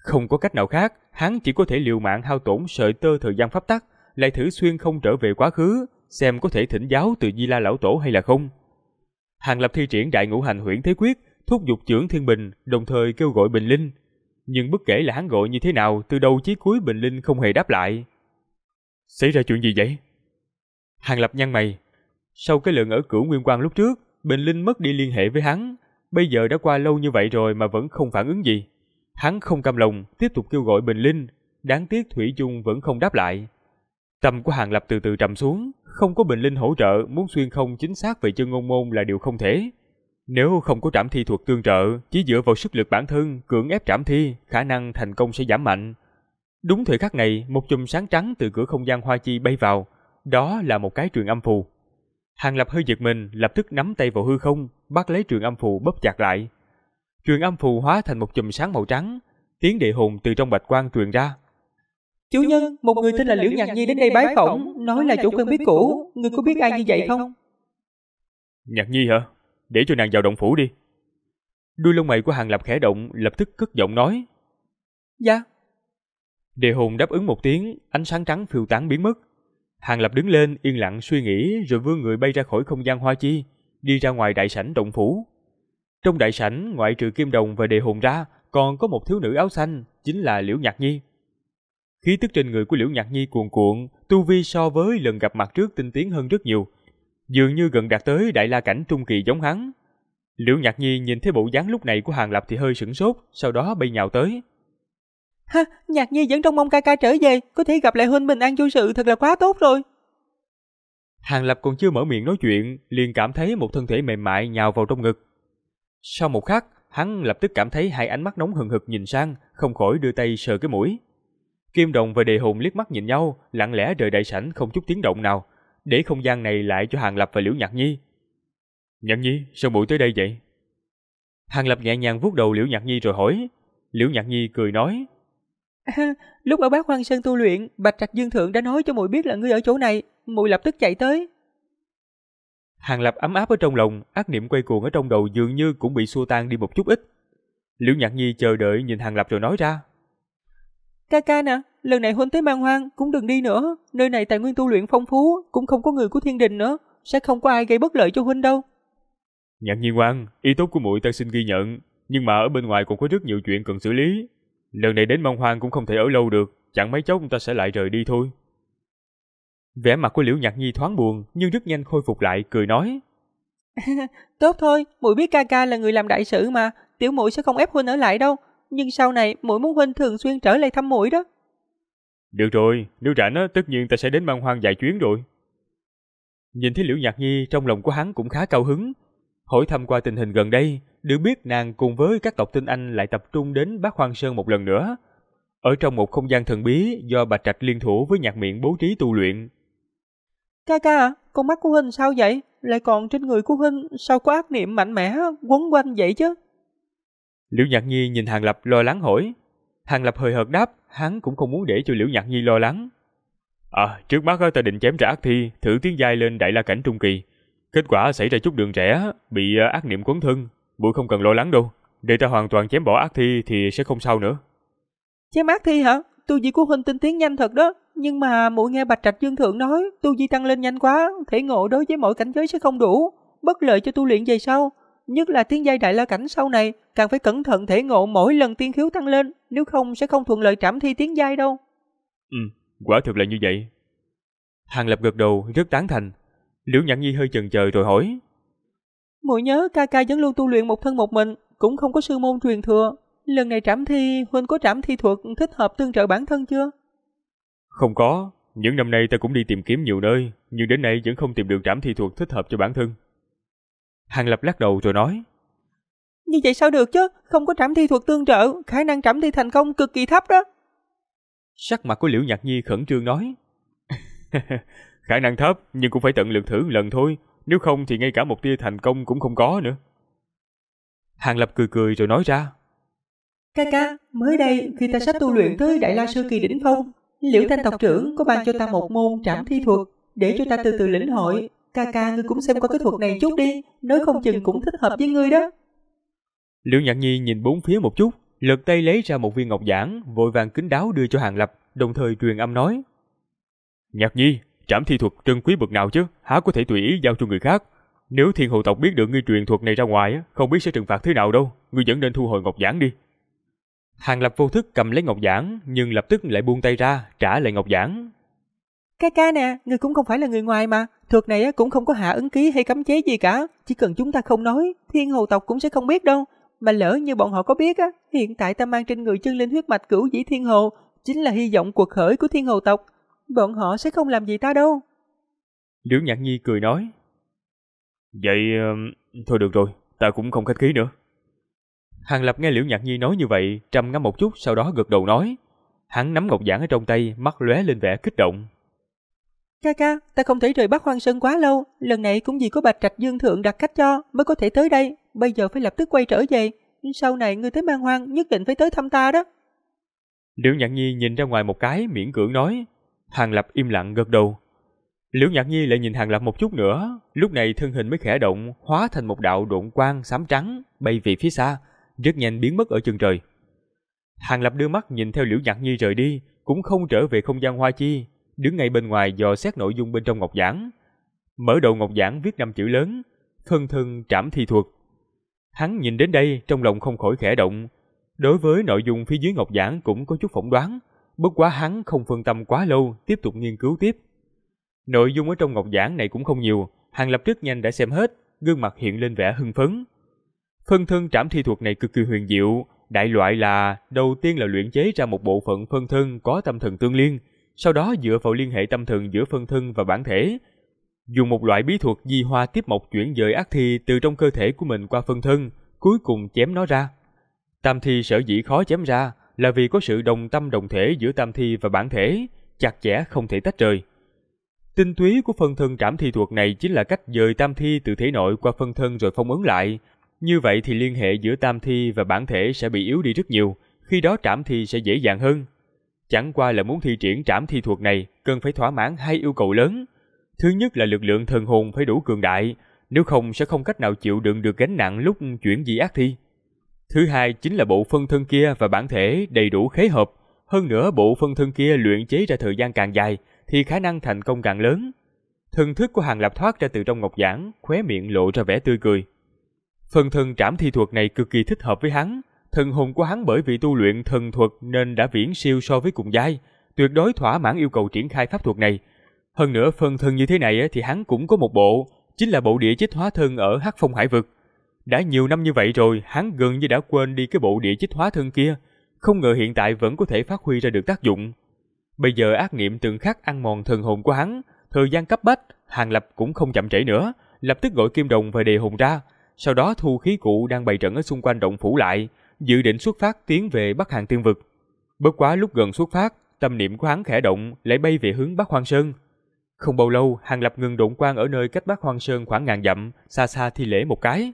Không có cách nào khác, hắn chỉ có thể liều mạng hao tổn sợi tơ thời gian pháp tắc, lại thử xuyên không trở về quá khứ, xem có thể thỉnh giáo từ Di La lão tổ hay là không. Hàng Lập thi triển Đại Ngũ Hành Huyễn Thế Quyết, thúc giục chưởng Thiên Bình, đồng thời kêu gọi Bình Linh. Nhưng bất kể là hắn gọi như thế nào, từ đầu chí cuối Bình Linh không hề đáp lại. Xảy ra chuyện gì vậy? Hàng Lập nhăn mày. Sau cái lần ở Cửu Nguyên Quang lúc trước, Bình Linh mất đi liên hệ với hắn, bây giờ đã qua lâu như vậy rồi mà vẫn không phản ứng gì. Hắn không cam lòng, tiếp tục kêu gọi Bình Linh, đáng tiếc thủy chung vẫn không đáp lại. Tâm của Hàng Lập từ từ trầm xuống, không có Bình Linh hỗ trợ, muốn xuyên không chính xác về Chân Ngôn Môn là điều không thể. Nếu không có trảm thi thuật tương trợ, chỉ dựa vào sức lực bản thân cưỡng ép trảm thi, khả năng thành công sẽ giảm mạnh. Đúng thời khắc này, một chùm sáng trắng từ cửa không gian hoa chi bay vào, đó là một cái truyền âm phù. Hàng Lập hơi giật mình, lập tức nắm tay vào hư không, bắt lấy truyền âm phù bóp chặt lại. Truyền âm phù hóa thành một chùm sáng màu trắng, tiếng đệ hồn từ trong bạch quang truyền ra. Chủ nhân, một người tên là Liễu Nhạc Nhi đến đây bái phỏng, nói là chủ quen biết cũ, người có biết ai như vậy không? Nhạc Nhi hả? Để cho nàng vào động phủ đi. Đuôi lông mày của Hàng Lập khẽ động, lập tức cất giọng nói. Dạ. Đệ hồn đáp ứng một tiếng, ánh sáng trắng phiêu tán biến mất. Hàng Lập đứng lên, yên lặng suy nghĩ, rồi vươn người bay ra khỏi không gian hoa chi, đi ra ngoài đại sảnh động phủ. Trong đại sảnh, ngoại trừ Kim Đồng và Đệ hồn ra, còn có một thiếu nữ áo xanh, chính là Liễu Nhạc Nhi. Khí tức trên người của Liễu Nhạc Nhi cuồn cuộn, tu vi so với lần gặp mặt trước tinh tiến hơn rất nhiều, dường như gần đạt tới đại la cảnh trung kỳ giống hắn. Liễu Nhạc Nhi nhìn thấy bộ dáng lúc này của Hàng Lập thì hơi sửng sốt, sau đó bay nhào tới. Ha, Nhạc Nhi vẫn trông mong ca ca trở về, có thể gặp lại huynh bình an vô sự thật là quá tốt rồi. Hàng Lập còn chưa mở miệng nói chuyện, liền cảm thấy một thân thể mềm mại nhào vào trong ngực. Sau một khắc, hắn lập tức cảm thấy hai ánh mắt nóng hừng hực nhìn sang, không khỏi đưa tay sờ cái mũi. Kim Đồng và Đệ hồn liếc mắt nhìn nhau, lặng lẽ rời đại sảnh không chút tiếng động nào, để không gian này lại cho Hàng Lập và Liễu Nhạc Nhi. Nhạc Nhi, sao muội tới đây vậy? Hàng Lập nhẹ nhàng vuốt đầu Liễu Nhạc Nhi rồi hỏi. Liễu Nhạc Nhi cười nói. Lúc ở Bát Hoang Sơn tu luyện, Bạch Trạch Dương Thượng đã nói cho muội biết là ngươi ở chỗ này, muội lập tức chạy tới. Hàng Lập ấm áp ở trong lòng, ác niệm quay cuồng ở trong đầu dường như cũng bị xua tan đi một chút ít. Liễu Nhạc Nhi chờ đợi nhìn Hàng Lập rồi nói ra. Ca ca nè, lần này huynh tới Man Hoang cũng đừng đi nữa, nơi này tài nguyên tu luyện phong phú, cũng không có người của Thiên Đình nữa, sẽ không có ai gây bất lợi cho huynh đâu. Nhạc Nhi ngoan, ý tốt của muội ta xin ghi nhận, nhưng mà ở bên ngoài còn có rất nhiều chuyện cần xử lý. Lần này đến Man Hoang cũng không thể ở lâu được, chẳng mấy chốc ta sẽ lại rời đi thôi. Vẻ mặt của Liễu Nhạc Nhi thoáng buồn, nhưng rất nhanh khôi phục lại, cười nói. Tốt thôi, muội biết ca ca là người làm đại sự mà, tiểu muội sẽ không ép huynh ở lại đâu, nhưng sau này muội muốn huynh thường xuyên trở lại thăm muội đó. Được rồi, nếu rảnh á, tất nhiên ta sẽ đến Man Hoang vài chuyến rồi. Nhìn thấy Liễu Nhạc Nhi, trong lòng của hắn cũng khá cao hứng. Hỏi thăm qua tình hình gần đây, được biết nàng cùng với các tộc tinh anh lại tập trung đến Bát Hoang Sơn một lần nữa. Ở trong một không gian thần bí do Bạch Trạch liên thủ với Nhạc Miện bố trí tu luyện. Ca ca à, con mắt của huynh sao vậy? Lại còn trên người của huynh sao có ác niệm mạnh mẽ quấn quanh vậy chứ? Liễu Nhạc Nhi nhìn Hàng Lập lo lắng hỏi. Hàng Lập hơi hợt đáp, hắn cũng không muốn để cho Liễu Nhạc Nhi lo lắng. Trước mắt ta định chém trả ác thi, thử tiến giai lên đại la cảnh trung kỳ. Kết quả xảy ra chút đường rẽ, bị ác niệm quấn thân. Muội không cần lo lắng đâu, để ta hoàn toàn chém bỏ ác thi thì sẽ không sao nữa. Chém ác thi hả? Tu vi của huynh tinh tiến nhanh thật đó, nhưng mà muội nghe Bạch Trạch Dương Thượng nói, tu vi tăng lên nhanh quá, thể ngộ đối với mọi cảnh giới sẽ không đủ, bất lợi cho tu luyện về sau. Nhất là tiến giai đại la cảnh sau này, càng phải cẩn thận thể ngộ mỗi lần tiên khiếu tăng lên, nếu không sẽ không thuận lợi trảm thi tiến giai đâu. Quả thực là như vậy. Hàng Lập gật đầu rất tán thành. Liễu Nhạc Nhi hơi chần chờ rồi hỏi. Muội nhớ ca ca vẫn luôn tu luyện một thân một mình, cũng không có sư môn truyền thừa. Lần này trảm thi, huynh có trảm thi thuật thích hợp tương trợ bản thân chưa? Không có, những năm nay ta cũng đi tìm kiếm nhiều nơi, nhưng đến nay vẫn không tìm được trảm thi thuật thích hợp cho bản thân. Hàng Lập lắc đầu rồi nói. Như vậy sao được chứ, không có trảm thi thuật tương trợ, khả năng trảm thi thành công cực kỳ thấp đó. Sắc mặt của Liễu Nhạc Nhi khẩn trương nói. Khả năng thấp, nhưng cũng phải tận lực thử một lần thôi, nếu không thì ngay cả một tia thành công cũng không có nữa. Hàng Lập cười cười rồi nói ra. Ca ca, mới đây khi ta sắp tu luyện tới đại la sơ kỳ đỉnh phong, Liễu Thanh tộc trưởng có ban cho ta một môn trảm thi thuật, để cho ta từ từ lĩnh hội. Ca ca ngươi cũng xem qua cái thuật này chút đi, nói không chừng cũng thích hợp với ngươi đó. Liễu Nhạc Nhi nhìn bốn phía một chút, lật tay lấy ra một viên ngọc giản, vội vàng kín đáo đưa cho Hàng Lập, đồng thời truyền âm nói: Nhạc Nhi, trảm thi thuật trân quý bậc nào chứ, há có thể tùy ý giao cho người khác. Nếu Thiên Hồ tộc biết được ngươi truyền thuật này ra ngoài, không biết sẽ trừng phạt thế nào đâu, ngươi vẫn nên thu hồi ngọc giản đi. Hàng Lập vô thức cầm lấy ngọc giản, nhưng lập tức lại buông tay ra, trả lại ngọc giản. Ca nè, người cũng không phải là người ngoài mà, thuật này cũng không có hạ ấn ký hay cấm chế gì cả, chỉ cần chúng ta không nói, Thiên Hồ tộc cũng sẽ không biết đâu. Mà lỡ như bọn họ có biết hiện tại ta mang trên người chân linh huyết mạch cửu dĩ thiên hồ, chính là hy vọng cuộc khởi của Thiên Hồ tộc, bọn họ sẽ không làm gì ta đâu. Liễu Nhạc Nhi cười nói: Vậy thôi được rồi, ta cũng không khách khí nữa. Hàng Lập nghe Liễu Nhạc Nhi nói như vậy, trầm ngâm một chút, sau đó gật đầu nói. Hắn nắm ngọc giản ở trong tay, mắt lóe lên vẻ kích động. Ca, ta không thể rời Bắc Hoang Sơn quá lâu, lần này cũng vì có Bạch Trạch Dương Thượng đặt cách cho mới có thể tới đây, bây giờ phải lập tức quay trở về, sau này ngươi tới Man Hoang nhất định phải tới thăm ta đó. Liễu Nhạc Nhi nhìn ra ngoài một cái, miễn cưỡng nói. Hàng Lập im lặng gật đầu. Liễu Nhạc Nhi lại nhìn Hàng Lập một chút nữa, lúc này thân hình mới khẽ động, hóa thành một đạo độn quang xám trắng, bay về phía xa, rất nhanh biến mất ở chân trời. Hàng Lập đưa mắt nhìn theo Liễu Nhạc Nhi rời đi, cũng không trở về không gian Hoa Chi, đứng ngay bên ngoài dò xét nội dung bên trong ngọc giản. Mở đầu ngọc giản viết 5 chữ lớn: Phân thân trảm thi thuật. Hắn nhìn đến đây, trong lòng không khỏi khẽ động. Đối với nội dung phía dưới ngọc giản cũng có chút phỏng đoán, bất quá hắn không phân tâm quá lâu, tiếp tục nghiên cứu tiếp. Nội dung ở trong ngọc giản này cũng không nhiều, Hàng Lập rất nhanh đã xem hết, gương mặt hiện lên vẻ hưng phấn. Phân thân trảm thi thuật này cực kỳ huyền diệu, đại loại là đầu tiên là luyện chế ra một bộ phận phân thân có tâm thần tương liên, sau đó dựa vào liên hệ tâm thần giữa phân thân và bản thể, dùng một loại bí thuật di hoa tiếp mộc chuyển dời ác thi từ trong cơ thể của mình qua phân thân, cuối cùng chém nó ra. Tam thi sở dĩ khó chém ra là vì có sự đồng tâm đồng thể giữa tam thi và bản thể, chặt chẽ không thể tách rời. Tinh túy của phân thân trảm thi thuật này chính là cách dời tam thi từ thể nội qua phân thân rồi phong ấn lại. Như vậy thì liên hệ giữa tam thi và bản thể sẽ bị yếu đi rất nhiều, khi đó trảm thi sẽ dễ dàng hơn. Chẳng qua là muốn thi triển trảm thi thuật này cần phải thỏa mãn 2 yêu cầu lớn. Thứ nhất là lực lượng thần hồn phải đủ cường đại, nếu không sẽ không cách nào chịu đựng được gánh nặng lúc chuyển di ác thi. Thứ hai chính là bộ phân thân kia và bản thể đầy đủ khế hợp, hơn nữa bộ phân thân kia luyện chế ra thời gian càng dài thì khả năng thành công càng lớn. Thần thức của Hàng Lập thoát ra từ trong ngọc giản, khóe miệng lộ ra vẻ tươi cười. Phân thân trảm thi thuật này cực kỳ thích hợp với hắn, thần hồn của hắn bởi vì tu luyện thần thuật nên đã viễn siêu so với cùng giai, tuyệt đối thỏa mãn yêu cầu triển khai pháp thuật này. Hơn nữa phân thân như thế này thì hắn cũng có một bộ, chính là bộ địa chích hóa thân ở Hắc Phong Hải Vực. Đã nhiều năm như vậy rồi, hắn gần như đã quên đi cái bộ địa chích hóa thân kia, không ngờ hiện tại vẫn có thể phát huy ra được tác dụng. Bây giờ ác niệm từng khắc ăn mòn thần hồn của hắn, thời gian cấp bách, Hàng Lập cũng không chậm trễ nữa, lập tức gọi Kim Đồng và Đề Hồn ra, sau đó thu khí cụ đang bày trận ở xung quanh động phủ lại, dự định xuất phát tiến về Bắc Hàng Tiên Vực. Bất quá lúc gần xuất phát, tâm niệm của hắn khẽ động, lại bay về hướng Bắc Hoang Sơn. Không bao lâu, Hàng Lập ngừng độn quang ở nơi cách Bắc Hoang Sơn khoảng ngàn dặm, xa xa thi lễ một cái.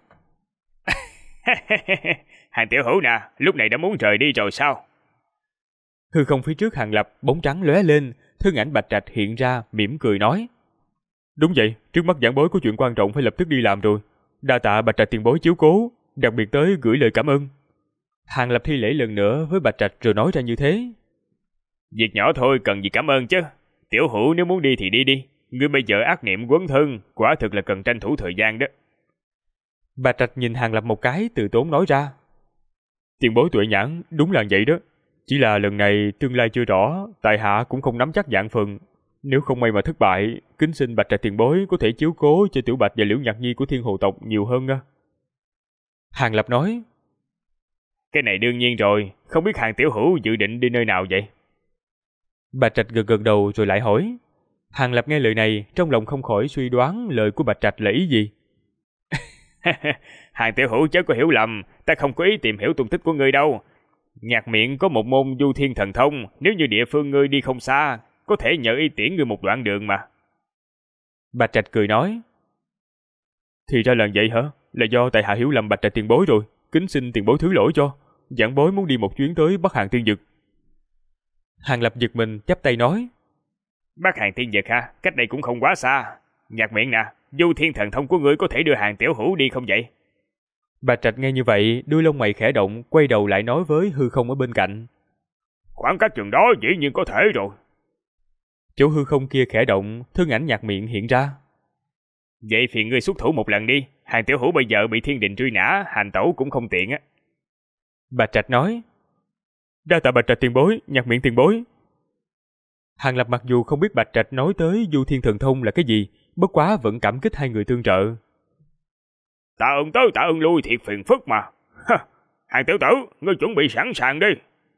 Hàng tiểu hữu nè, lúc này đã muốn rời đi rồi sao? Hư không phía trước Hàng Lập bóng trắng lóe lên, thân ảnh Bạch Trạch hiện ra, mỉm cười nói: Đúng vậy, trước mắt giảng bối có chuyện quan trọng phải lập tức đi làm rồi. Đa tạ Bạch Trạch tiền bối chiếu cố, đặc biệt tới gửi lời cảm ơn. Hàng Lập thi lễ lần nữa với Bạch Trạch rồi nói ra như thế. Việc nhỏ thôi cần gì cảm ơn chứ. Tiểu hữu nếu muốn đi thì đi đi, ngươi bây giờ ác niệm quấn thân, quả thực là cần tranh thủ thời gian đó. Bạch Trạch nhìn Hàng Lập một cái, từ tốn nói ra: Tiền bối tuệ nhãn, đúng là vậy đó. Chỉ là lần này tương lai chưa rõ, tại hạ cũng không nắm chắc vạn phần. Nếu không may mà thất bại, kính xin Bạch Trạch tiền bối có thể chiếu cố cho Tiểu Bạch và Liễu Nhạc Nhi của Thiên Hồ tộc nhiều hơn á. Hàng Lập nói: Cái này đương nhiên rồi, không biết Hàng tiểu hữu dự định đi nơi nào vậy? Bạch Trạch gật gật đầu rồi lại hỏi. Hàng Lập nghe lời này, trong lòng không khỏi suy đoán lời của Bạch Trạch là ý gì. Hàng tiểu hữu chớ có hiểu lầm, ta không có ý tìm hiểu tung tích của ngươi đâu. Nhạc miệng có một môn du thiên thần thông, nếu như địa phương ngươi đi không xa, có thể nhờ y tiễn ngươi một đoạn đường mà. Bạch Trạch cười nói: Thì ra là vậy hả? Là do tại hạ hiểu lầm Bạch Trạch tiền bối rồi, kính xin tiền bối thứ lỗi cho. Giảng bối muốn đi một chuyến tới Bắc Hàng Tiên Vực. Hàng Lập giật mình chắp tay nói: Bắc Hàng Tiên Vực ha, cách đây cũng không quá xa. Nhạc miệng nè, du thiên thần thông của ngươi có thể đưa Hàng tiểu hữu đi không vậy? Bạch Trạch nghe như vậy, đuôi lông mày khẽ động, quay đầu lại nói với hư không ở bên cạnh. Khoảng cách chừng đó dĩ nhiên có thể rồi. Chỗ hư không kia khẽ động, thân ảnh Nhạc Miệng hiện ra. Vậy phiền ngươi xuất thủ một lần đi, Hàng tiểu hữu bây giờ bị thiên đình truy nã, hành tẩu cũng không tiện á. Bạch Trạch nói. Đa tạ Bạch Trạch tiền bối, Nhạc Miệng tiền bối. Hàng Lập mặc dù không biết Bạch Trạch nói tới Du Thiên Thần Thông là cái gì, bất quá vẫn cảm kích hai người tương trợ. Tạ ơn tới tạ ơn lui thiệt phiền phức mà. Hàng tiểu tử, ngươi chuẩn bị sẵn sàng đi.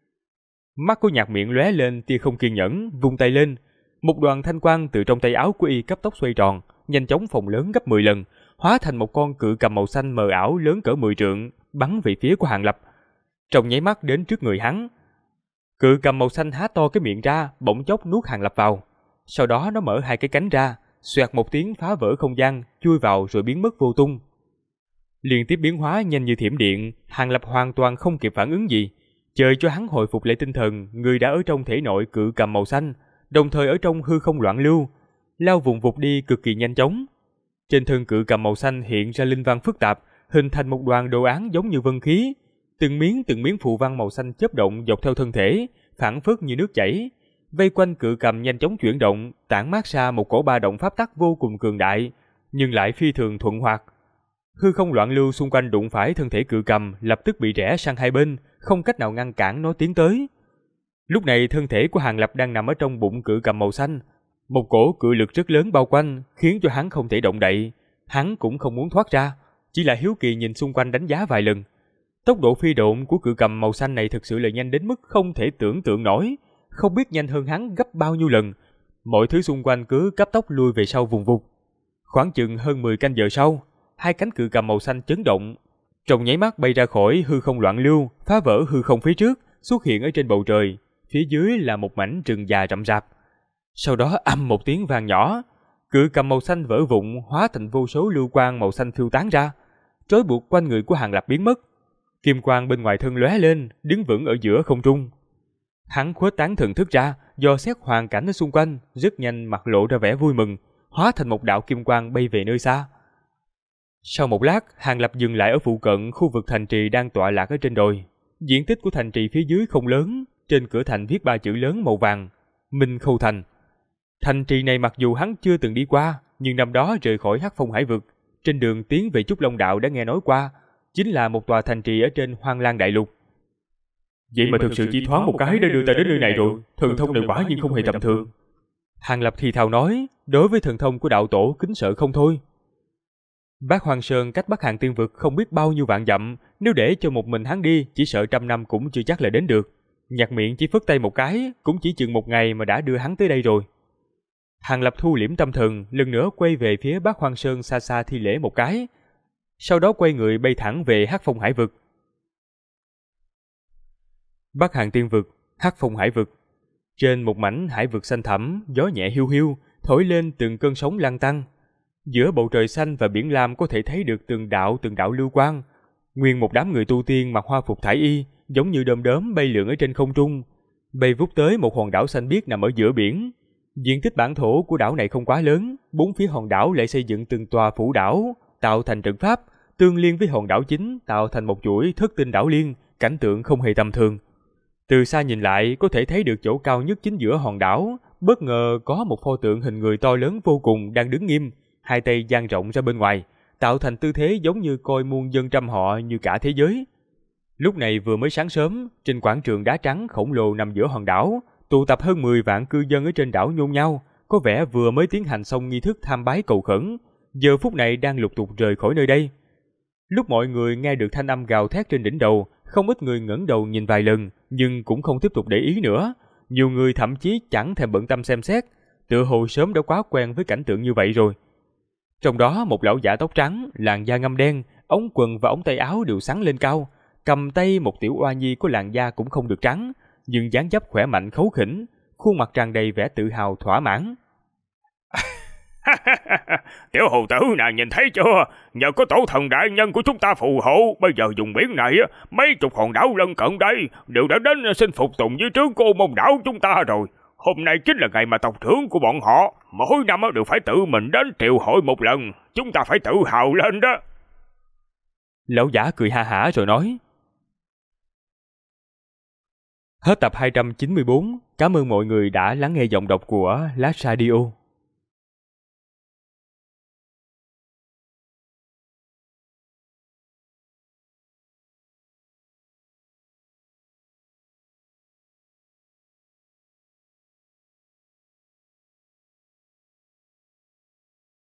Mắt của Nhạc Miệng lóe lên tia không kiên nhẫn, vung tay lên. Một đoàn thanh quang từ trong tay áo của y cấp tốc xoay tròn, nhanh chóng phồng lớn gấp 10 lần, hóa thành một con cự cầm màu xanh mờ ảo lớn cỡ 10 trượng, bắn về phía của Hàng Lập. Trong nháy mắt đến trước người hắn, cự cầm màu xanh há to cái miệng ra, bỗng chốc nuốt Hàng Lập vào. Sau đó nó mở hai cái cánh ra, xoẹt một tiếng phá vỡ không gian, chui vào rồi biến mất vô tung. Liên tiếp biến hóa nhanh như thiểm điện, Hàng Lập hoàn toàn không kịp phản ứng gì. Chờ cho hắn hồi phục lại tinh thần, người đã ở trong thể nội cự cầm màu xanh, đồng thời ở trong hư không loạn lưu, lao vùng vụt đi cực kỳ nhanh chóng. Trên thân cự cầm màu xanh hiện ra linh văn phức tạp, hình thành một đoàn đồ án giống như vân khí. Từng miếng phù văn màu xanh chớp động dọc theo thân thể, phảng phất như nước chảy. Vây quanh cự cầm nhanh chóng chuyển động, tản mát ra một cổ ba động pháp tắc vô cùng cường đại, nhưng lại phi thường thuận hoạt. Hư không loạn lưu xung quanh đụng phải thân thể cự cầm, lập tức bị rẽ sang hai bên, không cách nào ngăn cản nó tiến tới. Lúc này thân thể của Hàng Lập đang nằm ở trong bụng cự cầm màu xanh, một cổ cự lực rất lớn bao quanh, khiến cho hắn không thể động đậy. Hắn cũng không muốn thoát ra, chỉ là hiếu kỳ nhìn xung quanh đánh giá vài lần. Tốc độ phi độn của cự cầm màu xanh này thực sự là nhanh đến mức không thể tưởng tượng nổi, không biết nhanh hơn hắn gấp bao nhiêu lần. Mọi thứ xung quanh cứ cấp tốc lui về sau vùng vụt. Khoảng chừng hơn 10 canh giờ sau, hai cánh cự cầm màu xanh chấn động, trong nháy mắt bay ra khỏi hư không loạn lưu, phá vỡ hư không phía trước, xuất hiện ở trên bầu trời. Phía dưới là một mảnh rừng già rậm rạp. Sau đó ầm một tiếng vang nhỏ, cự cầm màu xanh vỡ vụn, hóa thành vô số lưu quang màu xanh phiêu tán ra, trói buộc quanh người của Hàng Lập biến mất. Kim quang bên ngoài thân lóe lên, đứng vững ở giữa không trung. Hắn khuếch tán thần thức ra, dò xét hoàn cảnh ở xung quanh, rất nhanh mặt lộ ra vẻ vui mừng, hóa thành một đạo kim quang bay về nơi xa. Sau một lát, Hàng Lập dừng lại ở phụ cận khu vực thành trì đang tọa lạc ở trên đồi. Diện tích của thành trì phía dưới không lớn, trên cửa thành viết 3 chữ lớn màu vàng: Minh Khâu Thành. Thành trì này mặc dù hắn chưa từng đi qua, nhưng năm đó rời khỏi Hắc Phong Hải vực, trên đường tiến về Trúc Long Đạo đã nghe nói qua, chính là một tòa thành trì ở trên Hoang Lang Đại Lục. Vậy mà thực sự chỉ thoáng một cái đã đưa ta đến nơi này rồi, thần thông này quả nhiên không hề tầm thường. Hàng Lập thì thào nói, đối với thần thông của đạo tổ kính sợ không thôi. Bát Hoang Sơn cách Bắc Hàng Tiên vực không biết bao nhiêu vạn dặm, nếu để cho một mình hắn đi, chỉ sợ 100 năm cũng chưa chắc là đến được. Nhạc Miệng chỉ phất tay một cái, cũng chỉ chừng một ngày mà đã đưa hắn tới đây rồi. Hàng Lập thu liễm tâm thần, lần nữa quay về phía Bát Hoang Sơn xa xa thi lễ một cái, sau đó quay người bay thẳng về Hắc Phong Hải vực. Bắc Hàng Tiên vực, Hắc Phong Hải vực. Trên một mảnh hải vực xanh thẳm, gió nhẹ hiu hiu thổi lên từng cơn sóng lăn tăn. Giữa bầu trời xanh và biển lam có thể thấy được từng đạo lưu quang. Nguyên một đám người tu tiên mặc hoa phục thải y, giống như đom đóm bay lượn ở trên không trung, bay vút tới một hòn đảo xanh biếc nằm ở giữa biển. Diện tích bản thổ của đảo này không quá lớn, bốn phía hòn đảo lại xây dựng từng tòa phủ đảo, tạo thành trận pháp, tương liên với hòn đảo chính, tạo thành một chuỗi thất tinh đảo liên, cảnh tượng không hề tầm thường. Từ xa nhìn lại có thể thấy được chỗ cao nhất chính giữa hòn đảo, bất ngờ có một pho tượng hình người to lớn vô cùng đang đứng nghiêm, hai tay dang rộng ra bên ngoài, tạo thành tư thế giống như coi muôn dân trăm họ như cả thế giới. Lúc này vừa mới sáng sớm, trên quảng trường đá trắng khổng lồ nằm giữa hòn đảo, tụ tập hơn 10 vạn cư dân ở trên đảo nhôn nhao, có vẻ vừa mới tiến hành xong nghi thức tham bái cầu khẩn, giờ phút này đang lục tục rời khỏi nơi đây. Lúc mọi người nghe được thanh âm gào thét trên đỉnh đầu, không ít người ngẩng đầu nhìn vài lần, nhưng cũng không tiếp tục để ý nữa. Nhiều người thậm chí chẳng thèm bận tâm xem xét, tựa hồ sớm đã quá quen với cảnh tượng như vậy rồi. Trong đó một lão giả tóc trắng, làn da ngăm đen, ống quần và ống tay áo đều xắn lên cao, cầm tay một tiểu oa nhi có làn da cũng không được trắng, nhưng dáng dấp khỏe mạnh khấu khỉnh, khuôn mặt tràn đầy vẻ tự hào thỏa mãn. Tiểu hầu tử nàng nhìn thấy chưa? Nhờ có tổ thần đại nhân của chúng ta phù hộ, bây giờ vùng biển này mấy chục hòn đảo lân cận đây đều đã đến xin phục tùng dưới trướng của Ô Môn đảo chúng ta rồi. Hôm nay chính là ngày mà tộc trưởng của bọn họ mỗi năm đều phải tự mình đến triệu hội một lần, chúng ta phải tự hào lên đó. Lão giả cười ha hả rồi nói. Hết tập 294, cảm ơn mọi người đã lắng nghe giọng đọc của Lát Radio.